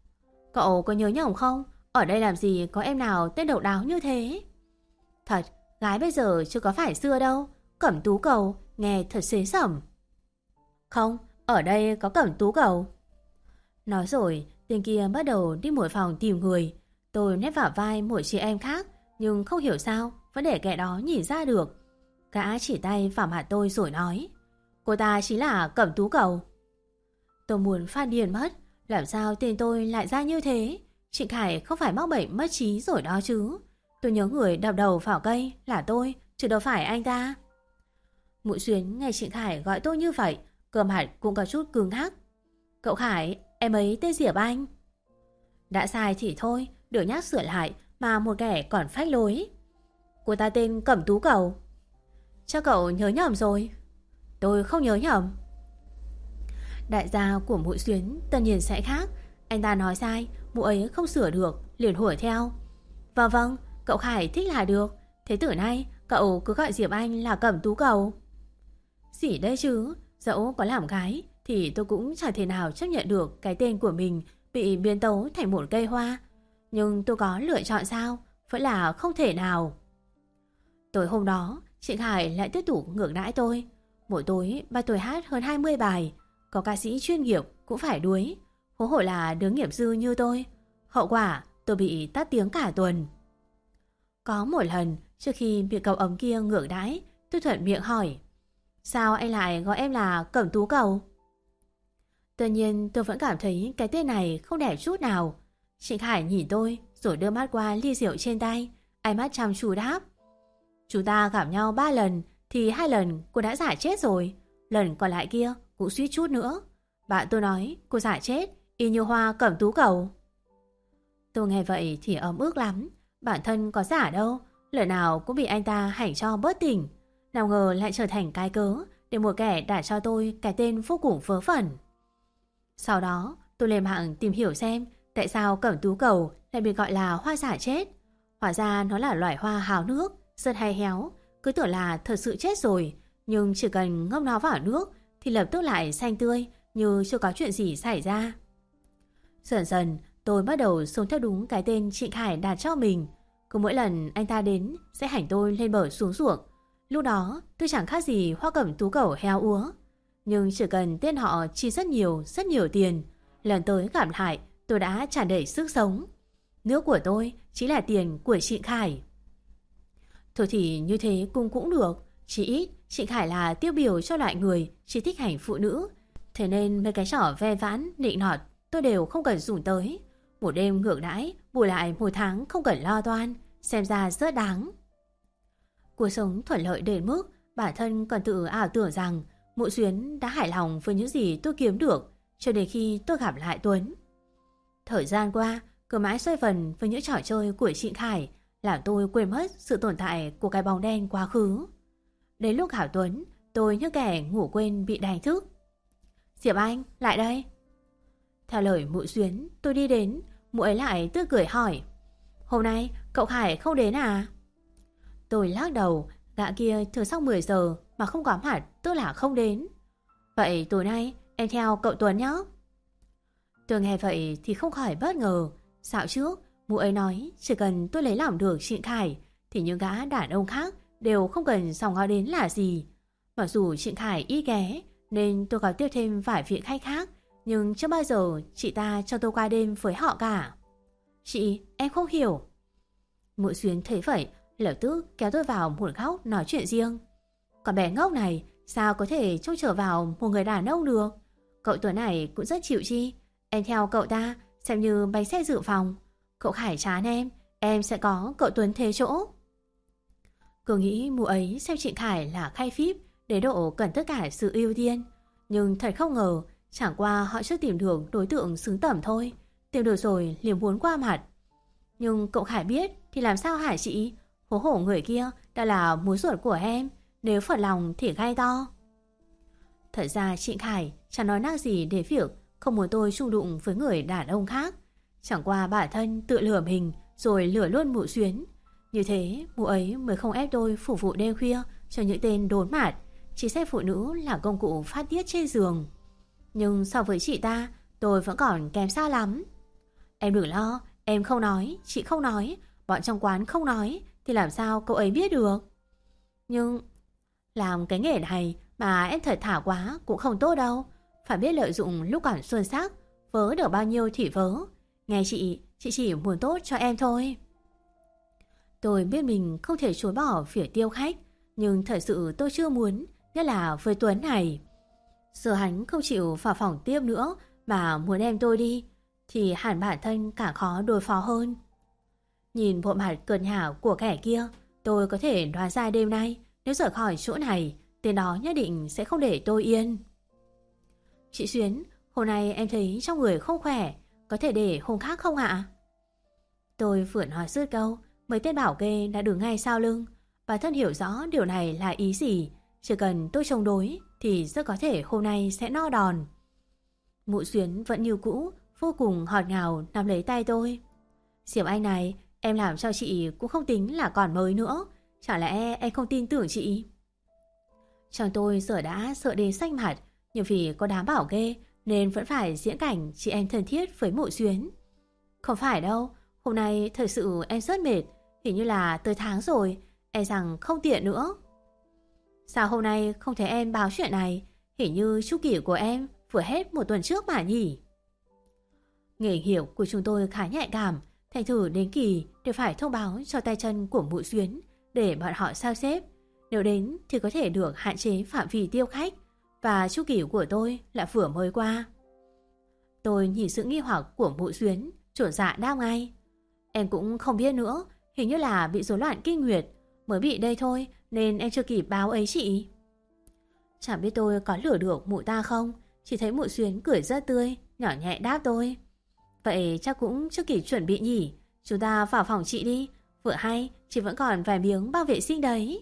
Cậu có nhớ nhầm không? Ở đây làm gì có em nào tên độc đáo như thế? Thật, gái bây giờ chưa có phải xưa đâu. Cẩm Tú Cầu nghe thật xế sẩm. Không, ở đây có Cẩm Tú Cầu. Nói rồi, tên kia bắt đầu đi một phòng tìm người. Tôi nép vào vai một chị em khác, nhưng không hiểu sao vẫn để kẻ đó nhìn ra được. Gã chỉ tay vào mặt tôi rồi nói, cô ta chính là Cẩm Tú Cầu. Tôi muốn phát điên mất, làm sao tên tôi lại ra như thế? Trịnh Khải không phải mắc bệnh mất trí rồi đó chứ. Tôi nhớ người đập đầu vào cây là tôi, chứ đâu phải anh ta. Mụ Xuyến nghe Trịnh Khải gọi tôi như vậy, cơ mặt cũng có chút cứng hắc. Cậu Khải, em ấy tên Diệp Anh. Đã sai thì thôi, được nhắc sửa lại mà một kẻ còn phách lối. Cô ta tên Cẩm Tú Cầu. Chắc cậu nhớ nhầm rồi. Tôi không nhớ nhầm. Đại gia của Mụ Xuyến tất nhiên sẽ khác. Anh ta nói sai, mụ ấy không sửa được, liền hủa theo. Vâng vâng, cậu Khải thích là được. Thế từ nay cậu cứ gọi Diệp Anh là Cẩm Tú Cầu. Gì đấy chứ, dẫu có làm gái thì tôi cũng chẳng thể nào chấp nhận được cái tên của mình bị biến tấu thành một cây hoa. Nhưng tôi có lựa chọn sao? Vẫn là không thể nào. Tối hôm đó, Trịnh Khải lại tiếp tục ngược đãi tôi. Mỗi tối ba tôi hát hơn 20 bài. Có ca sĩ chuyên nghiệp cũng phải đuối. Hố hổ là đứa nghiệp dư như tôi. Hậu quả tôi bị tắt tiếng cả tuần. Có một lần, trước khi bị cậu ấm kia ngược đãi, tôi thuận miệng hỏi, sao anh lại gọi em là Cẩm Tú Cầu? Tự nhiên tôi vẫn cảm thấy cái tên này không đẹp chút nào. Trịnh Khải nhìn tôi rồi đưa mắt qua ly rượu trên tay, ánh mắt chăm chú đáp, chúng ta gặp nhau 3 lần thì 2 lần cô đã giả chết rồi. Lần còn lại kia cũng suýt chút nữa. Bạn tôi nói cô giả chết y như hoa Cẩm Tú Cầu. Tôi nghe vậy thì ấm ức lắm. Bản thân có giả đâu, lần nào cũng bị anh ta hành cho bớt tỉnh. Nào ngờ lại trở thành cái cớ để một kẻ đặt cho tôi cái tên vô cùng vớ vẩn. Sau đó tôi lên mạng tìm hiểu xem tại sao Cẩm Tú Cầu lại bị gọi là hoa giả chết. Hóa ra nó là loài hoa hào nước, rất hay héo. Cứ tưởng là thật sự chết rồi, nhưng chỉ cần ngâm nó vào nước thì lập tức lại xanh tươi như chưa có chuyện gì xảy ra. Dần dần tôi bắt đầu sống theo đúng cái tên Trịnh Khải đặt cho mình. Cứ mỗi lần anh ta đến sẽ hành tôi lên bờ xuống ruộng. Lúc đó tôi chẳng khác gì Hoa Cẩm Tú Cẩu heo úa. Nhưng chỉ cần tên họ chi rất nhiều tiền, lần tới gặp lại tôi đã tràn đầy sức sống. Nước của tôi chính là tiền của Trịnh Khải. Thôi thì như thế cũng được. Chỉ ít Trịnh Khải là tiêu biểu cho loại người chỉ thích hành phụ nữ. Thế nên mấy cái trò ve vãn, nịnh nọt tôi đều không cần dùng tới. Một đêm ngược đãi, bù lại một tháng không cần lo toan, xem ra rất đáng. Cuộc sống thuận lợi đến mức bản thân còn tự ảo tưởng rằng Mộ Xuyến đã hài lòng với những gì tôi kiếm được, cho đến khi tôi gặp lại Tuấn. Thời gian qua, cứ mãi xoay vần với những trò chơi của Trịnh Khải, làm tôi quên mất sự tồn tại của cái bóng đen quá khứ. Đến lúc gặp Tuấn, tôi như kẻ ngủ quên bị đánh thức. Diệp Anh, lại đây. Theo lời Mộ Xuyến, tôi đi đến, mụ ấy lại tươi cười hỏi: Hôm nay cậu Khải không đến à? Tôi lắc đầu, gã kia thường sau 10 giờ mà không có mặt tức là không đến. Vậy tối nay em theo cậu Tuấn nhé. Tôi nghe vậy thì không khỏi bất ngờ. Dạo trước mụ ấy nói chỉ cần tôi lấy lòng được Trịnh Khải thì những gã đàn ông khác đều không cần dòng ngó đến là gì. Mặc dù Trịnh Khải ít ghé nên tôi có tiếp thêm vài vị khách khác, nhưng chưa bao giờ chị ta cho tôi qua đêm với họ cả. Chị, em không hiểu. Mộ Xuyến thấy vậy lập tức kéo tôi vào một góc nói chuyện riêng. Con bé ngốc này sao có thể trông chờ vào một người đàn ông được? Cậu Tuấn này cũng rất chịu chi. Em theo cậu ta xem như bánh xe dự phòng. Cậu Khải chán em sẽ có cậu Tuấn thế chỗ. Cứ nghĩ mụ ấy xem Trịnh Khải là khay phíp để độ cần tất cả sự ưu tiên. Nhưng thật không ngờ, chẳng qua họ chưa tìm được đối tượng xứng tầm thôi. Tìm được rồi liền muốn qua mặt. Nhưng cậu Khải biết thì làm sao hả chị? Hố hổ người kia đã là mối ruột của em, nếu phật lòng thì gai to. Thật ra Trịnh Khải chẳng nói năng gì để việc không muốn tôi chung đụng với người đàn ông khác. Chẳng qua bản thân tự lừa mình rồi lừa luôn Mộ Xuyến. Như thế mụ ấy mới không ép tôi phục vụ đêm khuya cho những tên đốn mạt, chỉ xem phụ nữ là công cụ phát tiết trên giường. Nhưng so với chị ta, tôi vẫn còn kém xa lắm. Em đừng lo, em không nói, chị không nói, bọn trong quán không nói thì làm sao cậu ấy biết được. Nhưng làm cái nghề này mà em thật thả quá cũng không tốt đâu. Phải biết lợi dụng lúc còn xuân sắc, vớ được bao nhiêu thì vớ. Nghe chị chỉ muốn tốt cho em thôi. Tôi biết mình không thể chối bỏ việc tiêu khách, nhưng thật sự tôi chưa muốn, nhất là với Tuấn này. Giờ hắn không chịu vào phòng tiếp nữa mà muốn em tôi đi, thì hẳn bản thân càng khó đối phó hơn. Nhìn bộ mặt cợt nhả của kẻ kia, tôi có thể đoán ra đêm nay nếu rời khỏi chỗ này, tên đó nhất định sẽ không để tôi yên. Chị Xuyến, hôm nay em thấy trong người không khỏe, có thể để hôm khác không ạ? Tôi vừa nói dứt câu, mấy tên bảo kê đã đứng ngay sau lưng. Bản thân hiểu rõ điều này là ý gì, chỉ cần tôi chống đối thì rất có thể hôm nay sẽ no đòn. Mụ Xuyến vẫn như cũ, vô cùng ngọt ngào nắm lấy tay tôi. Diệp Anh này, em làm cho chị cũng không tính là còn mới nữa. Chả lẽ em không tin tưởng chị? Chàng tôi giờ đã sợ đến xanh mặt, nhưng vì có đám bảo kê nên vẫn phải diễn cảnh chị em thân thiết với Mộ Xuyến. Không phải đâu, hôm nay thật sự em rất mệt, hình như là tới tháng rồi, em rằng không tiện nữa. Sao hôm nay không thấy em báo chuyện này? Hình như chu kỳ của em vừa hết một tuần trước mà nhỉ? Nghề nghiệp của chúng tôi khá nhạy cảm, thành thử đến kỳ đều phải thông báo cho tay chân của Mộ Xuyến để bọn họ sao xếp. Nếu đến thì có thể được hạn chế phạm vi tiêu khách, và chu kỳ của tôi là vừa mới qua. Tôi nhìn sự nghi hoặc của Mộ Xuyến, chột dạ đáp ngay. Em cũng không biết nữa, hình như là bị rối loạn kinh nguyệt, mới bị đây thôi nên em chưa kịp báo ấy chị. Chẳng biết tôi có lừa được mụ ta không, chỉ thấy Mộ Xuyến cười rất tươi, nhỏ nhẹ đáp tôi. Vậy chắc cũng chưa kịp chuẩn bị nhỉ, chúng ta vào phòng chị đi, vừa hay chị vẫn còn vài miếng bao vệ sinh đấy.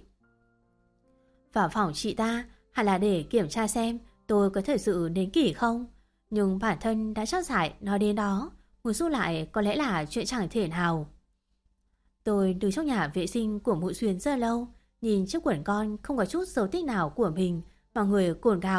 Vào phòng chị ta hẳn là để kiểm tra xem tôi có thật sự đến kỳ không, nhưng bản thân đã chót dại nói đến đó, muốn rút lại có lẽ là chuyện chẳng thể nào. Tôi đứng trong nhà vệ sinh của Mộ Xuyến rất lâu, nhìn chiếc quần con không có chút dấu tích nào của mình mà người cồn cào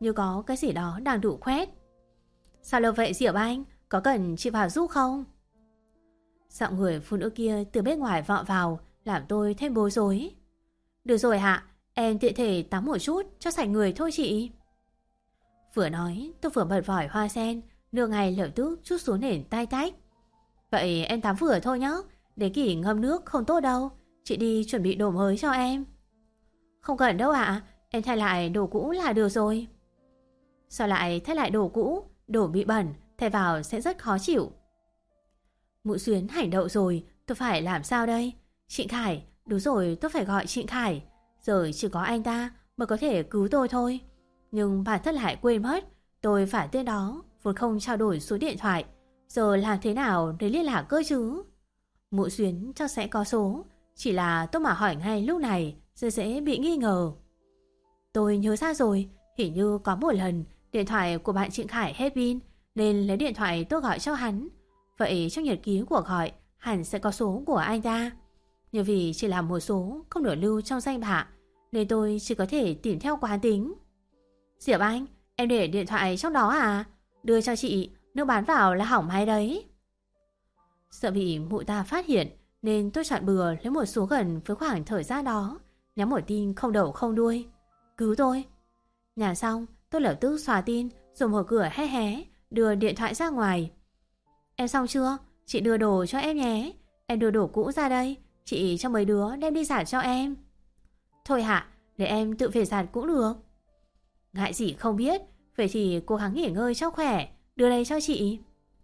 như có cái gì đó đang đủ khoét. Sao lâu vậy Diệp Anh? Có cần chị vào giúp không? Giọng người phụ nữ kia từ bên ngoài vọng vào làm tôi thêm bối rối. Được rồi hạ, em tiện thể tắm một chút cho sạch người thôi chị. Vừa nói tôi vừa bật vòi hoa sen, nửa ngày lập tức chút xuống nền tai tách. Vậy em tắm vừa thôi nhá, đến kỳ ngâm nước không tốt đâu, chị đi chuẩn bị đồ mới cho em. Không cần đâu ạ, em thay lại đồ cũ là được rồi. Sao lại thay lại đồ cũ? Đồ bị bẩn, thay vào sẽ rất khó chịu. Mụ Xuyến hành động rồi, tôi phải làm sao đây? Trịnh Khải, đúng rồi, tôi phải gọi Trịnh Khải. Giờ chỉ có anh ta mới có thể cứu tôi thôi. Nhưng bản thân lại quên mất, tôi phải tên đó, vốn không trao đổi số điện thoại. Giờ làm thế nào để liên lạc cơ chứ? Mụ Xuyến chắc sẽ có số, chỉ là tôi mà hỏi ngay lúc này sẽ dễ bị nghi ngờ. Tôi nhớ ra rồi, hình như có một lần điện thoại của bạn Trịnh Khải hết pin, nên lấy điện thoại tôi gọi cho hắn. Vậy trong nhật ký của gọi hẳn sẽ có số của anh ta. Nhưng vì chỉ là một số không được lưu trong danh bạ, nên tôi chỉ có thể tìm theo quán tính. Diệp Anh, em để điện thoại trong đó à? Đưa cho chị, nước bán vào là hỏng máy đấy. Sợ bị mụ ta phát hiện nên tôi chọn bừa lấy một số gần với khoảng thời gian đó, nhắn một tin không đầu không đuôi. Cứu tôi. Nhà xong, tôi lập tức xóa tin rồi mở cửa hé hé, đưa điện thoại ra ngoài. Em xong chưa? Chị đưa đồ cho em nhé. Em đưa đồ cũ ra đây, chị cho mấy đứa đem đi giặt cho em. Thôi hạ, để em tự về giặt cũng được. Ngại gì không biết, vậy thì cố gắng nghỉ ngơi cho khỏe, đưa đây cho chị.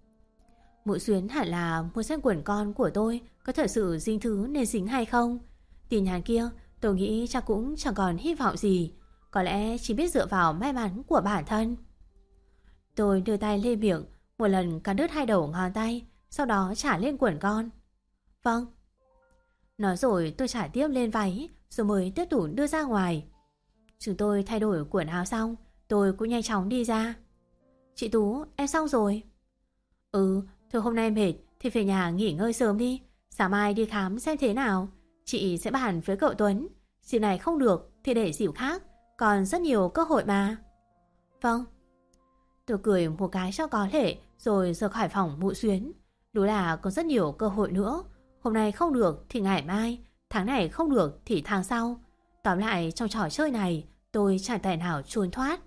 Mụ Xuyến hẳn là muốn xem quần con của tôi có thật sự dính thứ nên dính hay không. Tin nhắn kia tôi nghĩ chắc cũng chẳng còn hy vọng gì, có lẽ chỉ biết dựa vào may mắn của bản thân. Tôi đưa tay lên miệng, một lần cắn đứt hai đầu ngón tay, sau đó trả lên quần con. Vâng. Nói rồi tôi trả tiếp lên váy, rồi mới tiếp tục đưa ra ngoài. Chúng tôi thay đổi quần áo xong, tôi cũng nhanh chóng đi ra. Chị Tú, em xong rồi. Thôi hôm nay mệt thì về nhà nghỉ ngơi sớm đi, sáng mai đi khám xem thế nào. Chị sẽ bàn với cậu Tuấn, dịp này không được thì để dịp khác, còn rất nhiều cơ hội mà. Vâng. Tôi cười một cái cho có lệ rồi rời khỏi phòng mụ Xuyến. Đúng là có rất nhiều cơ hội nữa. Hôm nay không được thì ngày mai, tháng này không được thì tháng sau. Tóm lại trong trò chơi này tôi chẳng tài nào trốn thoát.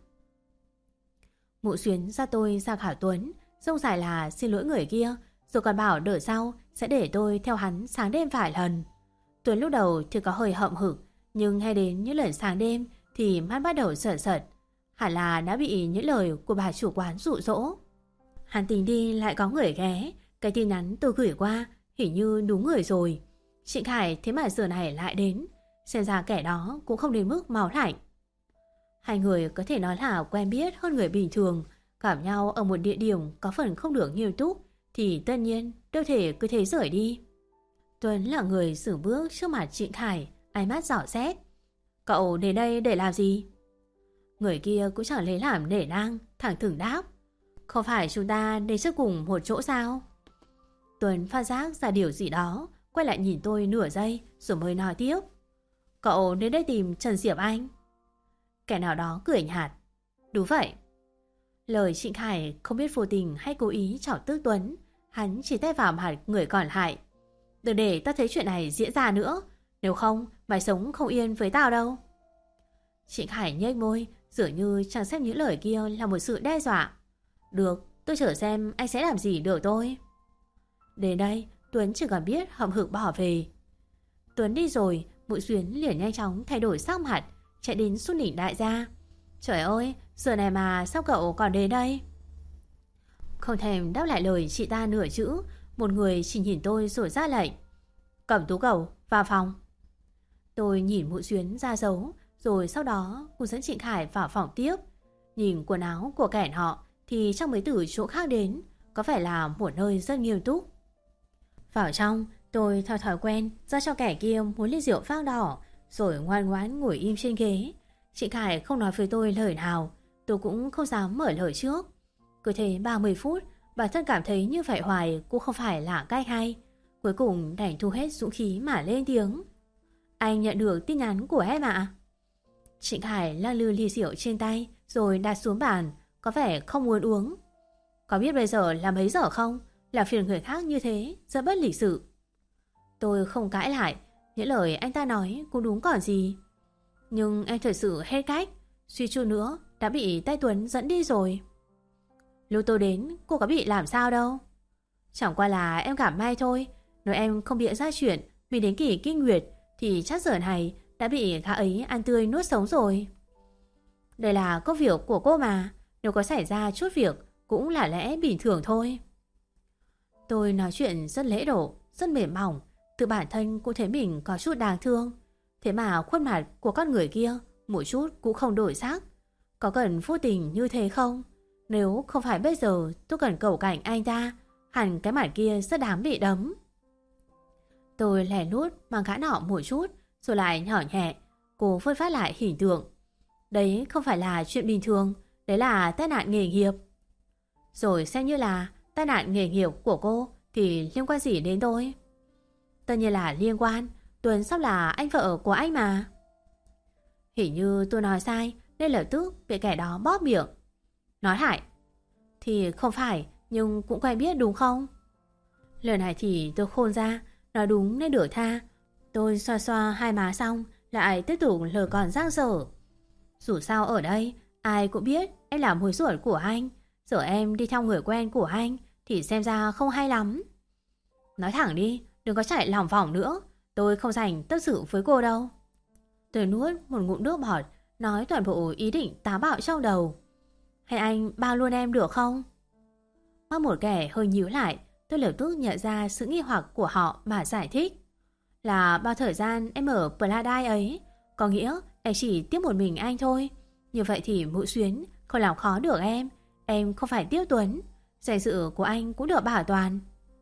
Mụ Xuyến ra tôi ra khảo Tuấn, rông dài là xin lỗi người kia, rồi còn bảo đợi sau sẽ để tôi theo hắn sáng đêm vài lần. Tuấn lúc đầu thì có hơi hậm hực, nhưng hay đến những lần sáng đêm thì mắt bắt đầu sợn sợt. Hẳn là đã bị những lời của bà chủ quán dụ dỗ. Hắn tính đi lại có người ghé, cái tin nhắn tôi gửi qua hình như đúng người rồi. Trịnh Khải thế mà giờ này lại đến, xem ra kẻ đó cũng không đến mức máu lạnh. Hai người có thể nói là quen biết hơn người bình thường, gặp nhau ở một địa điểm có phần không được nghiêm túc thì tất nhiên đâu thể cứ thế rời đi. Tuấn là người xử bước trước mặt Trịnh Khải, ánh mắt dò xét. Cậu đến đây để làm gì? Người kia cũng chẳng lấy làm nể nang, thẳng thừng đáp. Không phải chúng ta đến trước cùng một chỗ sao? Tuấn phát giác ra điều gì đó, quay lại nhìn tôi nửa giây rồi mới nói tiếp. Cậu đến đây tìm Trần Diệp Anh. Kẻ nào đó cười nhạt. Đúng vậy. Lời Trịnh Khải không biết vô tình hay cố ý chọc tức Tuấn, hắn chỉ tay vào mặt người còn lại. Đừng để tao thấy chuyện này diễn ra nữa, nếu không mày sống không yên với tao đâu. Trịnh Khải nhếch môi, dường như chẳng xem những lời kia là một sự đe dọa. Được, tôi chờ xem anh sẽ làm gì được tôi. Đến đây, Tuấn chỉ còn biết hậm hực bỏ về. Tuấn đi rồi, Mụ Xuyến liền nhanh chóng thay đổi sắc mặt, chạy đến Xuân Đỉnh đại gia. Trời ơi, giờ này mà sao cậu còn đến đây? Không thèm đáp lại lời chị ta nửa chữ, một người chỉ nhìn tôi rồi ra lệnh. Cẩm Tú cậu, vào phòng. Tôi nhìn Mụ Xuyến ra dấu, rồi sau đó cô dẫn Trịnh Khải vào phòng tiếp. Nhìn quần áo của kẻ họ thì chắc mới từ chỗ khác đến, có phải là một nơi rất nghiêm túc. Vào trong, tôi theo thói quen ra cho kẻ kia muốn ly rượu vang đỏ, rồi ngoan ngoãn ngồi im trên ghế. Trịnh Khải không nói với tôi lời nào, tôi cũng không dám mở lời trước. Cứ thế 30 phút, bản thân cảm thấy như vậy hoài cũng không phải là cách hay. Cuối cùng đành thu hết dũng khí mà lên tiếng. Anh nhận được tin nhắn của em ạ. Trịnh Khải lắc lư ly rượu trên tay, rồi đặt xuống bàn, có vẻ không muốn uống. Có biết bây giờ là mấy giờ không? Là phiền người khác như thế, rất bất lịch sự. Tôi không cãi lại, những lời anh ta nói cũng đúng còn gì. Nhưng em thật sự hết cách, suy chút nữa đã bị tay Tuấn dẫn đi rồi. Lúc tôi đến, cô có bị làm sao đâu. Chẳng qua là em cảm may thôi. Nếu em không bịa ra chuyện vì đến kỳ kinh nguyệt thì chắc giờ này đã bị gã ấy ăn tươi nuốt sống rồi. Đây là công việc của cô mà, nếu có xảy ra chút việc cũng là lẽ bình thường thôi. Tôi nói chuyện rất lễ độ, rất mềm mỏng, tự bản thân cũng thấy mình có chút đáng thương. Thế mà khuôn mặt của con người kia một chút cũng không đổi sắc. Có cần vô tình như thế không? Nếu không phải bây giờ tôi cần cầu cảnh anh ta, hẳn cái mặt kia rất đáng bị đấm. Tôi lẻ lút mang gã nọ một chút, rồi lại nhỏ nhẹ, cố vơi phát lại hình tượng. Đấy không phải là chuyện bình thường, đấy là tai nạn nghề nghiệp. Rồi xem như là tai nạn nghề nghiệp của cô thì liên quan gì đến tôi? Tất nhiên là liên quan, Tuấn sắp là anh vợ của anh mà. Hình như tôi nói sai nên lập tức bị kẻ đó bóp miệng. Nói hại thì không phải, nhưng cũng quen biết đúng không? Lời này thì tôi khôn ra, nói đúng nên đuổi tha. Tôi xoa xoa hai má xong lại tiếp tục lời còn dang dở. Dù sao ở đây ai cũng biết em là mối ruột của anh. Giờ em đi theo người quen của anh thì xem ra không hay lắm. Nói thẳng đi, đừng có chạy lòng vòng nữa. Tôi không dành tâm sự với cô đâu. Tôi nuốt một ngụm nước bọt, nói toàn bộ ý định táo bạo trong đầu. Hay anh bao luôn em được không? Mắt một kẻ hơi nhíu lại, tôi lập tức nhận ra sự nghi hoặc của họ mà giải thích. Là bao thời gian em ở Paradise ấy, có nghĩa em chỉ tiếp một mình anh thôi. Như vậy thì Mũi Xuyến không làm khó được em không phải Tiêu Tuấn, danh dự của anh cũng được bảo toàn.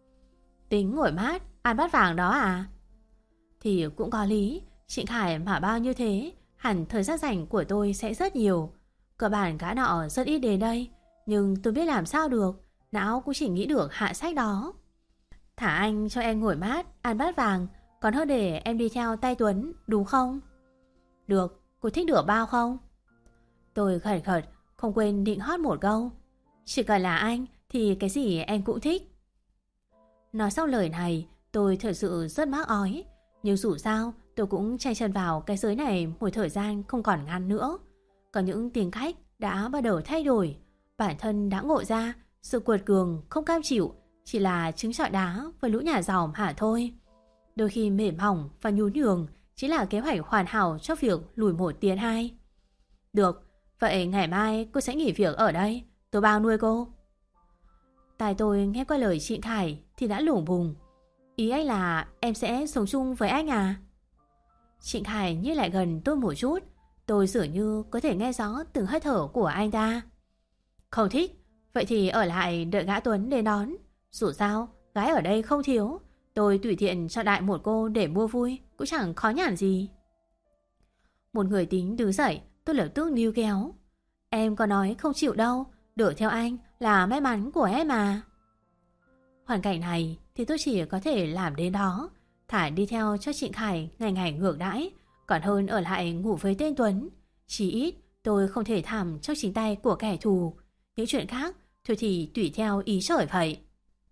Tính ngồi mát, ăn bát vàng đó à? Thì cũng có lý, Trịnh Khải mà bao như thế, hẳn thời gian rảnh của tôi sẽ rất nhiều. Cơ bản gã nọ rất ít đến đây, nhưng tôi biết làm sao được, não cũng chỉ nghĩ được hạ sách đó. Thả anh cho em ngồi mát, ăn bát vàng, còn hơn để em đi theo tay Tuấn, đúng không? Được, cô thích được bao không? Tôi gật gật, không quên định hót một câu. Chỉ cần là anh thì cái gì em cũng thích. Nói xong lời này, tôi thật sự rất mắc ói. Nhưng dù sao, tôi cũng chay chân vào cái giới này một thời gian không còn ngắn nữa. Có những tính cách đã bắt đầu thay đổi. Bản thân đã ngộ ra, sự cuột cường, không cam chịu chỉ là trứng trọi đá với lũ nhà giàu hả thôi. Đôi khi mềm mỏng và nhún nhường chỉ là kế hoạch hoàn hảo cho việc lùi một tiến hai. Được, vậy ngày mai cô sẽ nghỉ việc ở đây, tôi bao nuôi cô. Tai tôi nghe qua lời chị Khải thì đã lủng bùng. Ý anh là em sẽ sống chung với anh à? Trịnh Khải nhích lại gần tôi một chút. Tôi dường như có thể nghe rõ từng hơi thở của anh ta. Không thích, vậy thì ở lại đợi gã Tuấn đến đón. Dù sao, gái ở đây không thiếu. Tôi tùy tiện cho đại một cô để mua vui, cũng chẳng khó nhằn gì. Một người tính đứng dậy, tôi lập tức níu kéo. Em có nói không chịu đâu, đuổi theo anh là may mắn của em mà. Hoàn cảnh này thì tôi chỉ có thể làm đến đó. Thả đi theo cho Trịnh Khải ngày ngày ngược đãi, còn hơn ở lại ngủ với tên Tuấn. Chỉ ít tôi không thể thảm trong chính tay của kẻ thù. Những chuyện khác thôi thì tùy theo ý trời vậy.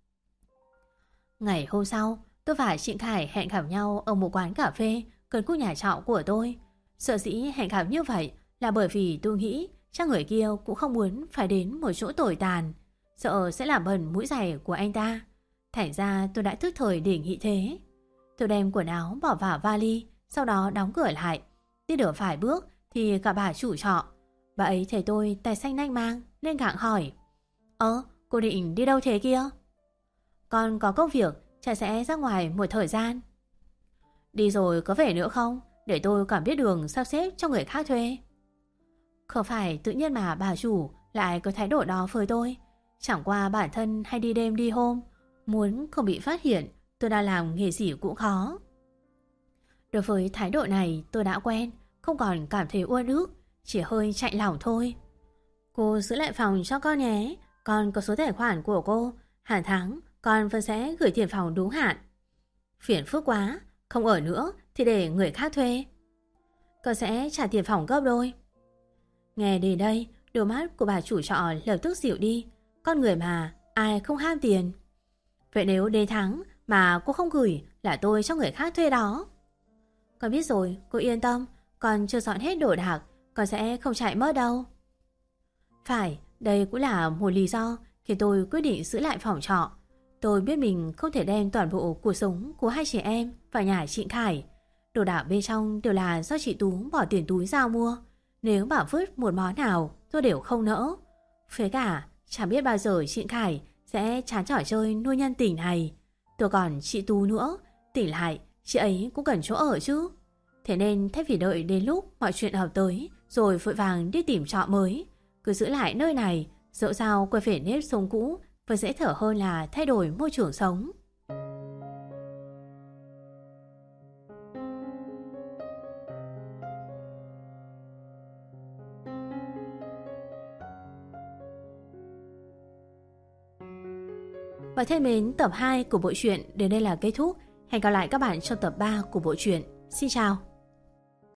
Ngày hôm sau, tôi và Trịnh Khải hẹn gặp nhau ở một quán cà phê gần khu nhà trọ của tôi. Sợ dĩ hẹn gặp như vậy là bởi vì tôi nghĩ chắc người kia cũng không muốn phải đến một chỗ tồi tàn, sợ sẽ làm bẩn mũi giày của anh ta. Thành ra tôi đã thức thời đề nghị thế. Tôi đem quần áo bỏ vào vali, sau đó đóng cửa lại. Đi được vài bước thì gặp bà chủ trọ. Bà ấy thấy tôi tay xanh nanh mang nên gặng hỏi. Cô định đi đâu thế kia? Con có công việc, cha sẽ ra ngoài một thời gian. Đi rồi có về nữa không? Để tôi còn biết đường sắp xếp cho người khác thuê. Không phải tự nhiên mà bà chủ lại có thái độ đó với tôi. Chẳng qua bản thân hay đi đêm đi hôm, muốn không bị phát hiện, tôi đã làm nghề gì cũng khó. Đối với thái độ này tôi đã quen, không còn cảm thấy uất ức, chỉ hơi chạy lòng thôi. Cô giữ lại phòng cho con nhé, con có số tài khoản của cô, hàng tháng con vẫn sẽ gửi tiền phòng đúng hạn. Phiền phức quá, không ở nữa thì để người khác thuê. Con sẽ trả tiền phòng gấp đôi. Nghe đến đây, Đôi mắt của bà chủ trọ lập tức dịu đi. Con người mà, ai không ham tiền. Vậy nếu đến tháng mà cô không gửi là tôi cho người khác thuê đó. Con biết rồi, cô yên tâm. Con chưa dọn hết đồ đạc, con sẽ không chạy mất đâu. Phải, đây cũng là một lý do khiến tôi quyết định giữ lại phòng trọ. Tôi biết mình không thể đem toàn bộ cuộc sống của hai chị em vào nhà chị Khải. Đồ đạc bên trong đều là do chị Tú bỏ tiền túi ra mua. Nếu bảo vứt một món nào tôi đều không nỡ. Với cả chẳng biết bao giờ chị Khải sẽ chán trò chơi nuôi nhân tình này. Tôi còn chị Tú nữa, tỉnh lại chị ấy cũng cần chỗ ở chứ. Thế nên thay vì đợi đến lúc mọi chuyện hợp tới rồi vội vàng đi tìm trọ mới, cứ giữ lại nơi này, dẫu sao quay về nếp sống cũ vẫn dễ thở hơn là thay đổi môi trường sống. Và thân mến, tập 2 của bộ truyện đến đây là kết thúc. Hẹn gặp lại các bạn trong tập 3 của bộ truyện. Xin chào!